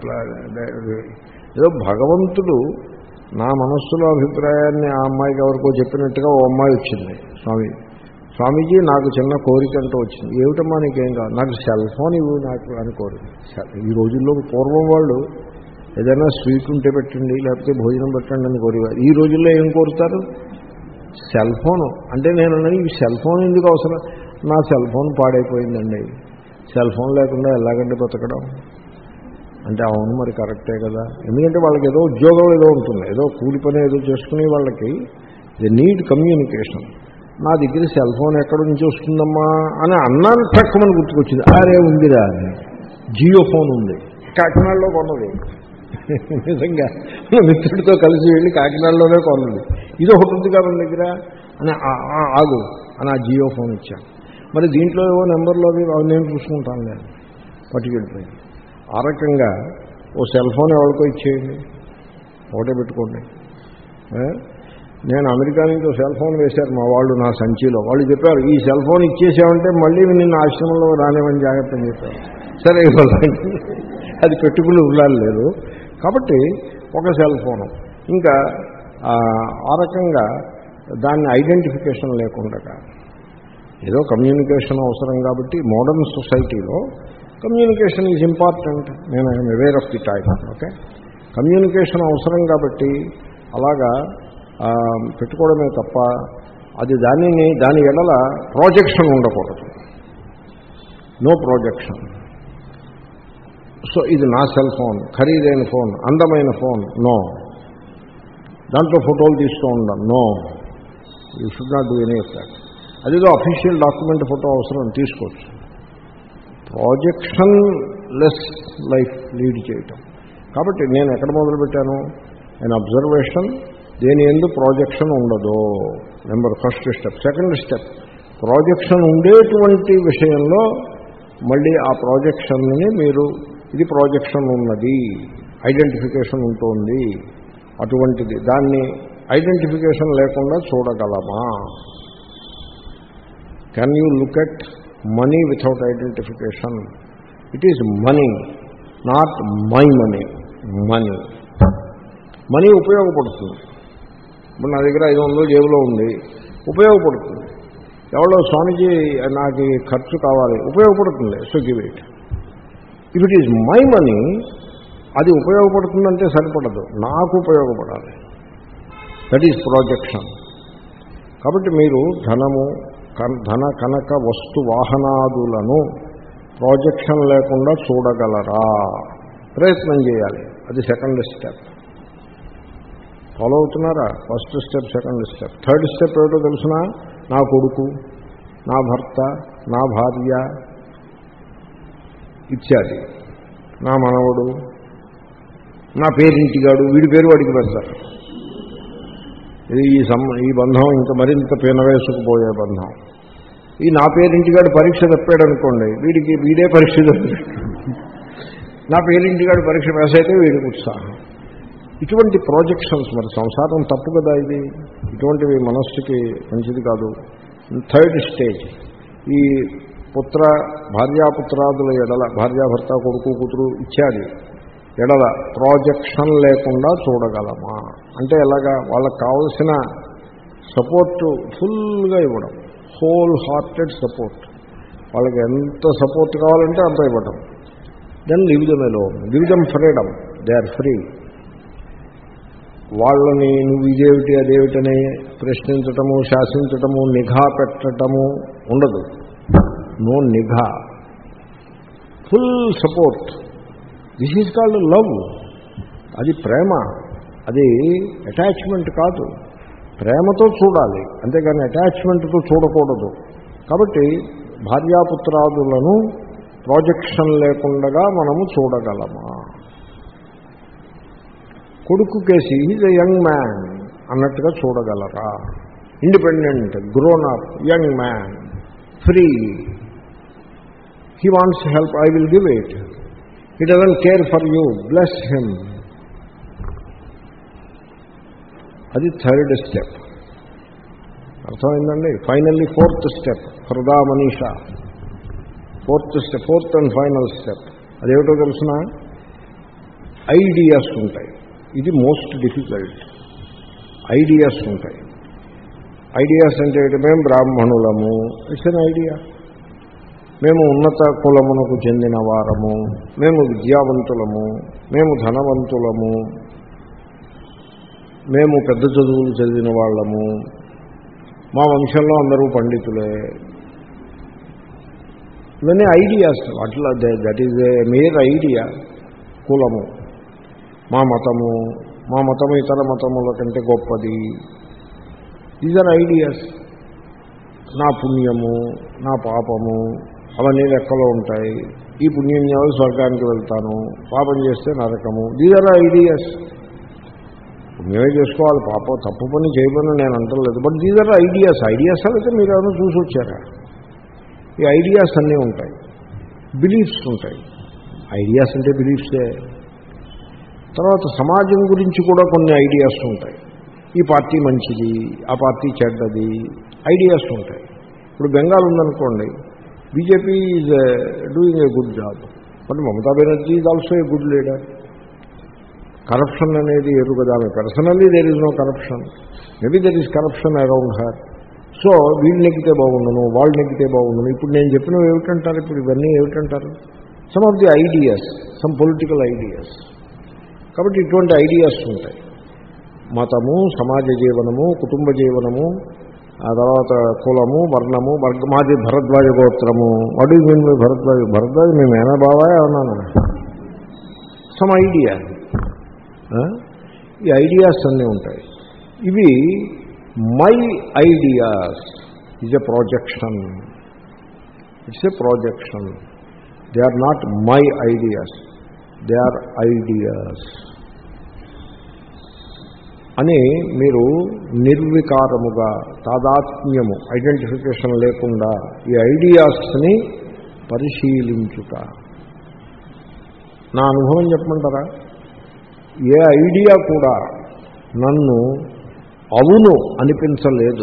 ఏదో భగవంతుడు నా మనస్సులో అభిప్రాయాన్ని ఆ అమ్మాయికి ఎవరికో చెప్పినట్టుగా ఓ అమ్మాయి వచ్చింది. స్వామి స్వామీజీ నాకు చిన్న కోరిక అంటూ వచ్చింది. ఏమిటమ్మా నీకేం కాదు? నాకు సెల్ ఫోన్ ఇవ్వు నాకు అని కోరిక. ఈ రోజుల్లో పూర్వం వాళ్ళు ఏదైనా స్వీట్ ఉంటే పెట్టండి, లేకపోతే భోజనం పెట్టండి అని కోరేవారు. ఈ రోజుల్లో ఏం కోరుతారు? Cell phone. అంటే నేను అన్నది ఈ సెల్ ఫోన్ ఎందుకు అవసరం? నా సెల్ ఫోన్ పాడైపోయిందండి, సెల్ ఫోన్ లేకుండా ఎలాగంటే బతకడం అంటే, అవును మరి కరెక్టే కదా. ఎందుకంటే వాళ్ళకి ఏదో ఉద్యోగం ఏదో ఉంటుంది, ఏదో కూలి పని ఏదో చేసుకుని వాళ్ళకి ది నీడ్ కమ్యూనికేషన్. నా దగ్గర సెల్ ఫోన్ ఎక్కడి నుంచి వస్తుందమ్మా అని అన్నాను, తక్కువని గుర్తుకొచ్చింది. అరే ఉందిరా, జియో ఫోన్ ఉంది, కాకినాడలో కొన్నది. నిజంగా మిత్రుడితో కలిసి వెళ్ళి కాకినాడలోనే కొన్నది. ఇది ఒకటి ఉంది కదా మన దగ్గర అని ఆగు అని ఆ జియో ఫోన్ ఇచ్చాను. మరి దీంట్లో ఏవో నెంబర్లో అవి నేను చూసుకుంటాను నేను పట్టుకెళ్ళిపోయి. ఆ రకంగా ఓ సెల్ ఫోన్ ఎవరికో ఇచ్చేయండి, ఒకటే పెట్టుకోండి. నేను అమెరికా నుంచి సెల్ ఫోన్ వేశారు మా వాళ్ళు నా సంచిలో. వాళ్ళు చెప్పారు ఈ సెల్ ఫోన్ ఇచ్చేసామంటే మళ్ళీ నిన్న ఆశ్రమంలో రానివ్వని జాగ్రత్త అని చెప్పారు. సరే అది పెట్టుకుని ఉండాలి లేదు. కాబట్టి ఒక సెల్ ఫోను ఇంకా ఆ రకంగా దాన్ని ఐడెంటిఫికేషన్ లేకుండా ఏదో కమ్యూనికేషన్ అవసరం కాబట్టి మోడర్న్ సొసైటీలో కమ్యూనికేషన్ ఈజ్ ఇంపార్టెంట్. నేను I'm aware of the time. Okay, communication అవసరం కాబట్టి అలాగా పెట్టుకోవడమే తప్ప అది దానిని దాని ఎడల ప్రాజెక్షన్ ఉండకూడదు. No projection. సో ఇది నా సెల్ ఫోన్, ఖరీదైన ఫోన్, అందమైన ఫోన్, నో. దాంట్లో ఫోటోలు తీస్తూ ఉండాలి, no. You should not do any of that. అదిలో అఫీషియల్ డాక్యుమెంట్ ఫోటో అవసరం, తీసుకోవచ్చు. ప్రాజెక్షన్ లెస్ లైఫ్ లీడ్ చేయటం. కాబట్టి నేను ఎక్కడ మొదలుపెట్టాను? అండ్ అబ్జర్వేషన్, దేని ఎందు ప్రాజెక్షన్ ఉండదు. Number first step. Second step, projection ఉండేటువంటి విషయంలో మళ్ళీ ఆ ప్రాజెక్షన్ని మీరు ఇది ప్రాజెక్షన్ ఉన్నది, ఐడెంటిఫికేషన్ ఉంటుంది, అటువంటిది దాన్ని ఐడెంటిఫికేషన్ లేకుండా చూడగలమా? Can you look at money without identification? It is money, not my money. Money money ఉపయోగపడుతుంది. ఇప్పుడు నా దగ్గర ఐదు వందలు జేబులో ఉంది, ఉపయోగపడుతుంది. ఎవరో స్వామీజీ నాకు ఖర్చు కావాలి, ఉపయోగపడుతుంది. So give it. If it is my money, అది ఉపయోగపడుతుందంటే సరిపడదు, నాకు ఉపయోగపడాలి. That is projection. కాబట్టి మీరు ధనము, ధన కనక వస్తు వాహనాదులను ప్రాజెక్షన్ లేకుండా చూడగలరా? ప్రయత్నం చేయాలి. అది సెకండ్ స్టెప్. ఫాలో అవుతున్నారా? First step, second step. Third step ఏమిటో తెలుసిన? నా కొడుకు, నా భర్త, నా భార్య ఇత్యాది, నా మనవడు, నా పేరింటిగాడు, వీడి పేరు వాడికి పెడతారు. ఇది ఈ సం ఈ బంధం ఇంకా మరింత పీనవేసుకుపోయే బంధం. ఈ నా పేరింటిగాడు పరీక్ష తప్పాడు అనుకోండి, వీడికి వీడే పరీక్ష తప్పాడు. నా పేరింటిగాడు పరీక్ష పాస్ అయితే వీడికి ఉత్సాహం. ఇటువంటి ప్రాజెక్షన్స్. మరి సంసారం తప్పు కదా ఇది. ఇటువంటివి మనస్సుకి మంచిది కాదు. థర్డ్ స్టేజ్, ఈ పుత్ర భార్యాపుత్రాదుల ఎడల, భార్యాభర్త, కొడుకు, కూతురు ఇత్యాది ఎడల ప్రాజెక్షన్ లేకుండా చూడగలమా? అంటే ఎలాగా? వాళ్ళకి కావలసిన సపోర్ట్ ఫుల్గా ఇవ్వడం, హోల్ హార్టెడ్ సపోర్ట్. వాళ్ళకి ఎంత సపోర్ట్ కావాలంటే అంత ఇవ్వడం. Then leave them alone, give them freedom, they are free. వాళ్ళని నువ్వు ఇదేమిటి అదేమిటని ప్రశ్నించటము, శాసించటము, నిఘా పెట్టడము ఉండదు. నో నిఘా, full support. This is called love. అది ప్రేమ, అది అటాచ్మెంట్ కాదు. ప్రేమతో చూడాలి, అంతేగాని అటాచ్మెంట్తో చూడకూడదు. కాబట్టి భార్యాపుత్రాదులను ప్రాజెక్షన్ లేకుండా మనము చూడగలమా? కొడుకు కేసి ఈజ్ ఎ యంగ్ మ్యాన్ అన్నట్టుగా చూడగలరా? Independent, grown up, young man, free. He wants help, I will give it. He doesn't care for you, bless him. అది థర్డ్ స్టెప్. అర్థమైందండి? ఫైనల్లీ ఫోర్త్ స్టెప్, హృదా మనీషా. Fourth step, fourth and final step అదేమిటో తెలుసిన? Ideas ఉంటాయి. ఇది most difficult. Ideas ఉంటాయి. Ideas అంటే మేము బ్రాహ్మణులము, ఇట్స్ ఎన్ ఐడియా. మేము ఉన్నత కులమునకు చెందిన వారము, మేము విద్యావంతులము, మేము ధనవంతులము, మేము పెద్ద చదువులు చదివిన వాళ్ళము, మా వంశంలో అందరూ పండితులే. ఇవన్నీ ఐడియాస్. అట్లా that is a mere idea. కులము, మా మతము, మా మతము ఇతర మతముల కంటే గొప్పది. These are ideas. నా పుణ్యము, నా పాపము, అవన్నీ లెక్కలో ఉంటాయి. ఈ పుణ్యం చేయాలి స్వర్గానికి వెళ్తాను, పాపం చేస్తే నరకము. These are ideas. పుణ్యమే చేసుకోవాలి, పాపం తప్పు పని చేయమని నేను అంటలేదు. But these are ideas. Ideas అయితే మీరు ఏమైనా చూసి వచ్చారా? ఈ ఐడియాస్ అన్నీ ఉంటాయి. బిలీఫ్స్ ఉంటాయి. ఐడియాస్ అంటే బిలీఫ్సే. తర్వాత సమాజం గురించి కూడా కొన్ని ఐడియాస్ ఉంటాయి. ఈ పార్టీ మంచిది, ఆ పార్టీ చెడ్డది, ఐడియాస్ ఉంటాయి. ఇప్పుడు బెంగాల్ ఉందనుకోండి, BJP is doing a good job, but Mamata Banerjee is also a good leader. Corruption అనేది ఎరుగదా? Personally there is no corruption, maybe there is corruption around her. So వీళ్ళు నెగ్గితే బాగుండను, వాళ్ళు నెగ్గితే బాగుండను. ఇప్పుడు నేను చెప్పినవి ఏమిటంటారు? ఇప్పుడు ఇవన్నీ ఏమిటంటారు? Some of the ideas, some political ideas. కాబట్టి ఇటువంటి ఐడియాస్ ఉంటాయి. మతము, సమాజ జీవనము, కుటుంబ జీవనము, ఆ తర్వాత కులము, వర్ణము, వర్గ. మాది భరద్వాజ గోత్రము. వాడు మేము భరద్వాజ భరద్వాజ మేము ఏనా బావా అన్నాను. Some idea. ఈ ఐడియాస్ అన్నీ ఉంటాయి. ఇవి my ideas is a projection. It's a projection. They are not my ideas, they are ideas అని మీరు నిర్వికారముగా, తాదాత్మ్యము, ఐడెంటిఫికేషన్ లేకుండా ఈ ఐడియాస్ని పరిశీలించుట. నా అనుభవం చెప్పమంటారా? ఏ ఐడియా కూడా నన్ను అవును అనిపించలేదు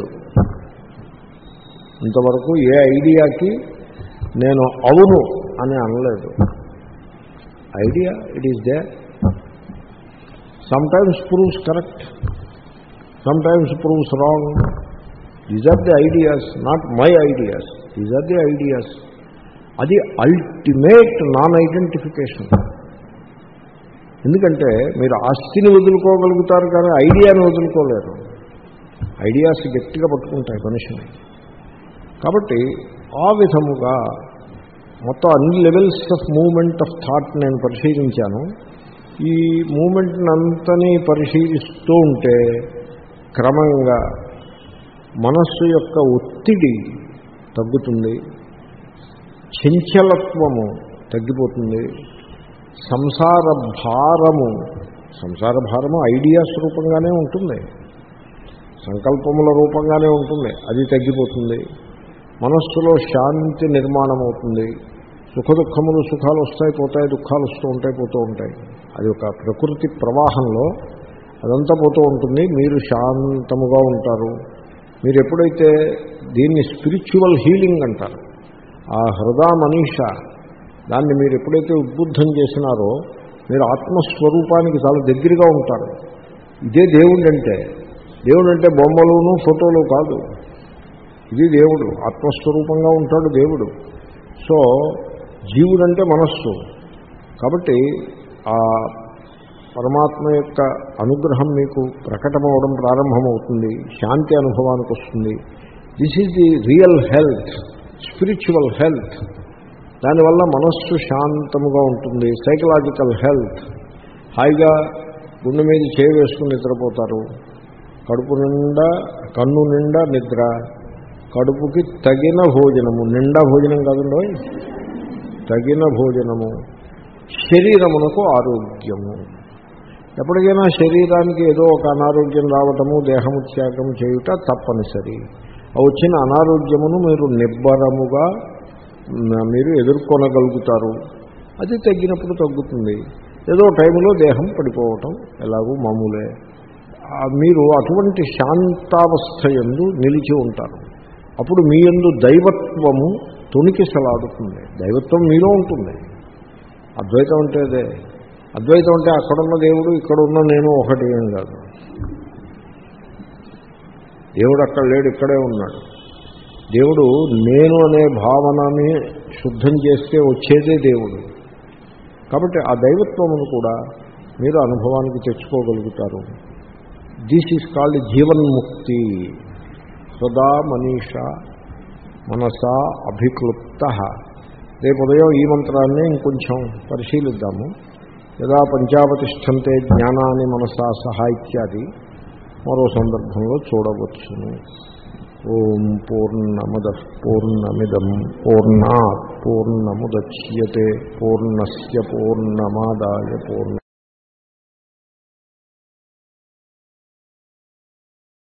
ఇంతవరకు. ఏ ఐడియాకి నేను అవును అని అనలేదు. Idea, it is there. sometimes proves correct, sometimes proves wrong. These are the ideas, not my ideas. These are the ideas. అది అల్టిమేట్ నాన్ ఐడెంటిఫికేషన్. ఎందుకంటే మీరు ఆస్తిని వదులుకోగలుగుతారు కానీ ఐడియాని వదులుకోలేరు. ఐడియాస్ గట్టిగా పట్టుకుంటాయి మనిషిని. కాబట్టి ఆ విధముగా మొత్తం అన్ని levels of movement of thought నేను పరిశీలించాను. ఈ మూమెంట్ని అంతని పరిశీలిస్తూ ఉంటే క్రమంగా మనస్సు యొక్క ఒత్తిడి తగ్గుతుంది, చంచలత్వము తగ్గిపోతుంది, సంసార భారము సంసార భారము ఐడియాస్ రూపంగానే ఉంటుంది, సంకల్పముల రూపంగానే ఉంటుంది, అది తగ్గిపోతుంది. మనస్సులో శాంతి నిర్మాణం అవుతుంది. సుఖ దుఃఖములు సుఖాలు వస్తాయి పోతాయి, దుఃఖాలు వస్తూ ఉంటాయి పోతూ ఉంటాయి. అది ఒక ప్రకృతి ప్రవాహంలో అదంతా పోతూ ఉంటుంది. మీరు శాంతముగా ఉంటారు. మీరు ఎప్పుడైతే దీన్ని స్పిరిచువల్ హీలింగ్ అంటారు, ఆ హృదయ మనీష దాన్ని మీరు ఎప్పుడైతే ఉద్బుద్ధం చేసినారో మీరు ఆత్మస్వరూపానికి చాలా దగ్గరగా ఉంటారు. ఇదే దేవుడు అంటే. దేవుడు అంటే బొమ్మలును ఫోటోలు కాదు, ఇది దేవుడు. ఆత్మస్వరూపంగా ఉంటాడు దేవుడు. సో జీవుడంటే మనస్సు. కాబట్టి ఆ పరమాత్మ యొక్క అనుగ్రహం మీకు ప్రకటమవడం ప్రారంభమవుతుంది, శాంతి అనుభవానికి వస్తుంది. This is the real health, spiritual health. దానివల్ల మనస్సు శాంతముగా ఉంటుంది. Psychological health. హాయిగా గుండె మీద చేయి వేసుకుని నిద్రపోతారు. కడుపు నిండా కన్ను నిండా నిద్ర, కడుపుకి తగిన భోజనము, నిండా భోజనం కాదండి, తగిన భోజనము, శరీరమునకు ఆరోగ్యము. ఎప్పటికైనా శరీరానికి ఏదో ఒక అనారోగ్యం రావటము, దేహము త్యాగం చేయుట తప్పనిసరి. ఆ వచ్చిన అనారోగ్యమును మీరు నిబ్బరముగా మీరు ఎదుర్కొనగలుగుతారు. అది తగ్గినప్పుడు తగ్గుతుంది. ఏదో టైంలో దేహం పడిపోవటం ఎలాగూ మామూలే. మీరు అటువంటి శాంతావస్థ యందు నిలిచి ఉంటారు. అప్పుడు మీ యందు దైవత్వము తొణికిసలాడుతుంది. దైవత్వం మీలో ఉంటుంది. అద్వైతం అంటే అదే. అద్వైతం అంటే అక్కడున్న దేవుడు ఇక్కడ ఉన్న నేను ఒకటి ఏం కాదు. దేవుడు అక్కడ లేడు, ఇక్కడే ఉన్నాడు. దేవుడు నేను అనే భావనని శుద్ధం చేస్తే వచ్చేదే దేవుడు. కాబట్టి ఆ దైవత్వమును కూడా మీరు అనుభవానికి తెచ్చుకోగలుగుతారు. దిస్ ఈజ్ కాల్డ్ జీవన్ముక్తి. సదా మనీష మనసా అభిక్లుప్త. రేపు ఉదయం ఈ మంత్రాన్ని ఇంకొంచెం పరిశీలిద్దాము. యదా పంచావతిష్టంతే జ్ఞానాన్ని మనసా సహా ఇత్యాది మరో సందర్భంలో చూడవచ్చును. ఓం పూర్ణమదః పూర్ణమిదం పూర్ణాత్ పూర్ణముదచ్యతే పూర్ణస్య పూర్ణమాదాయ పూర్ణ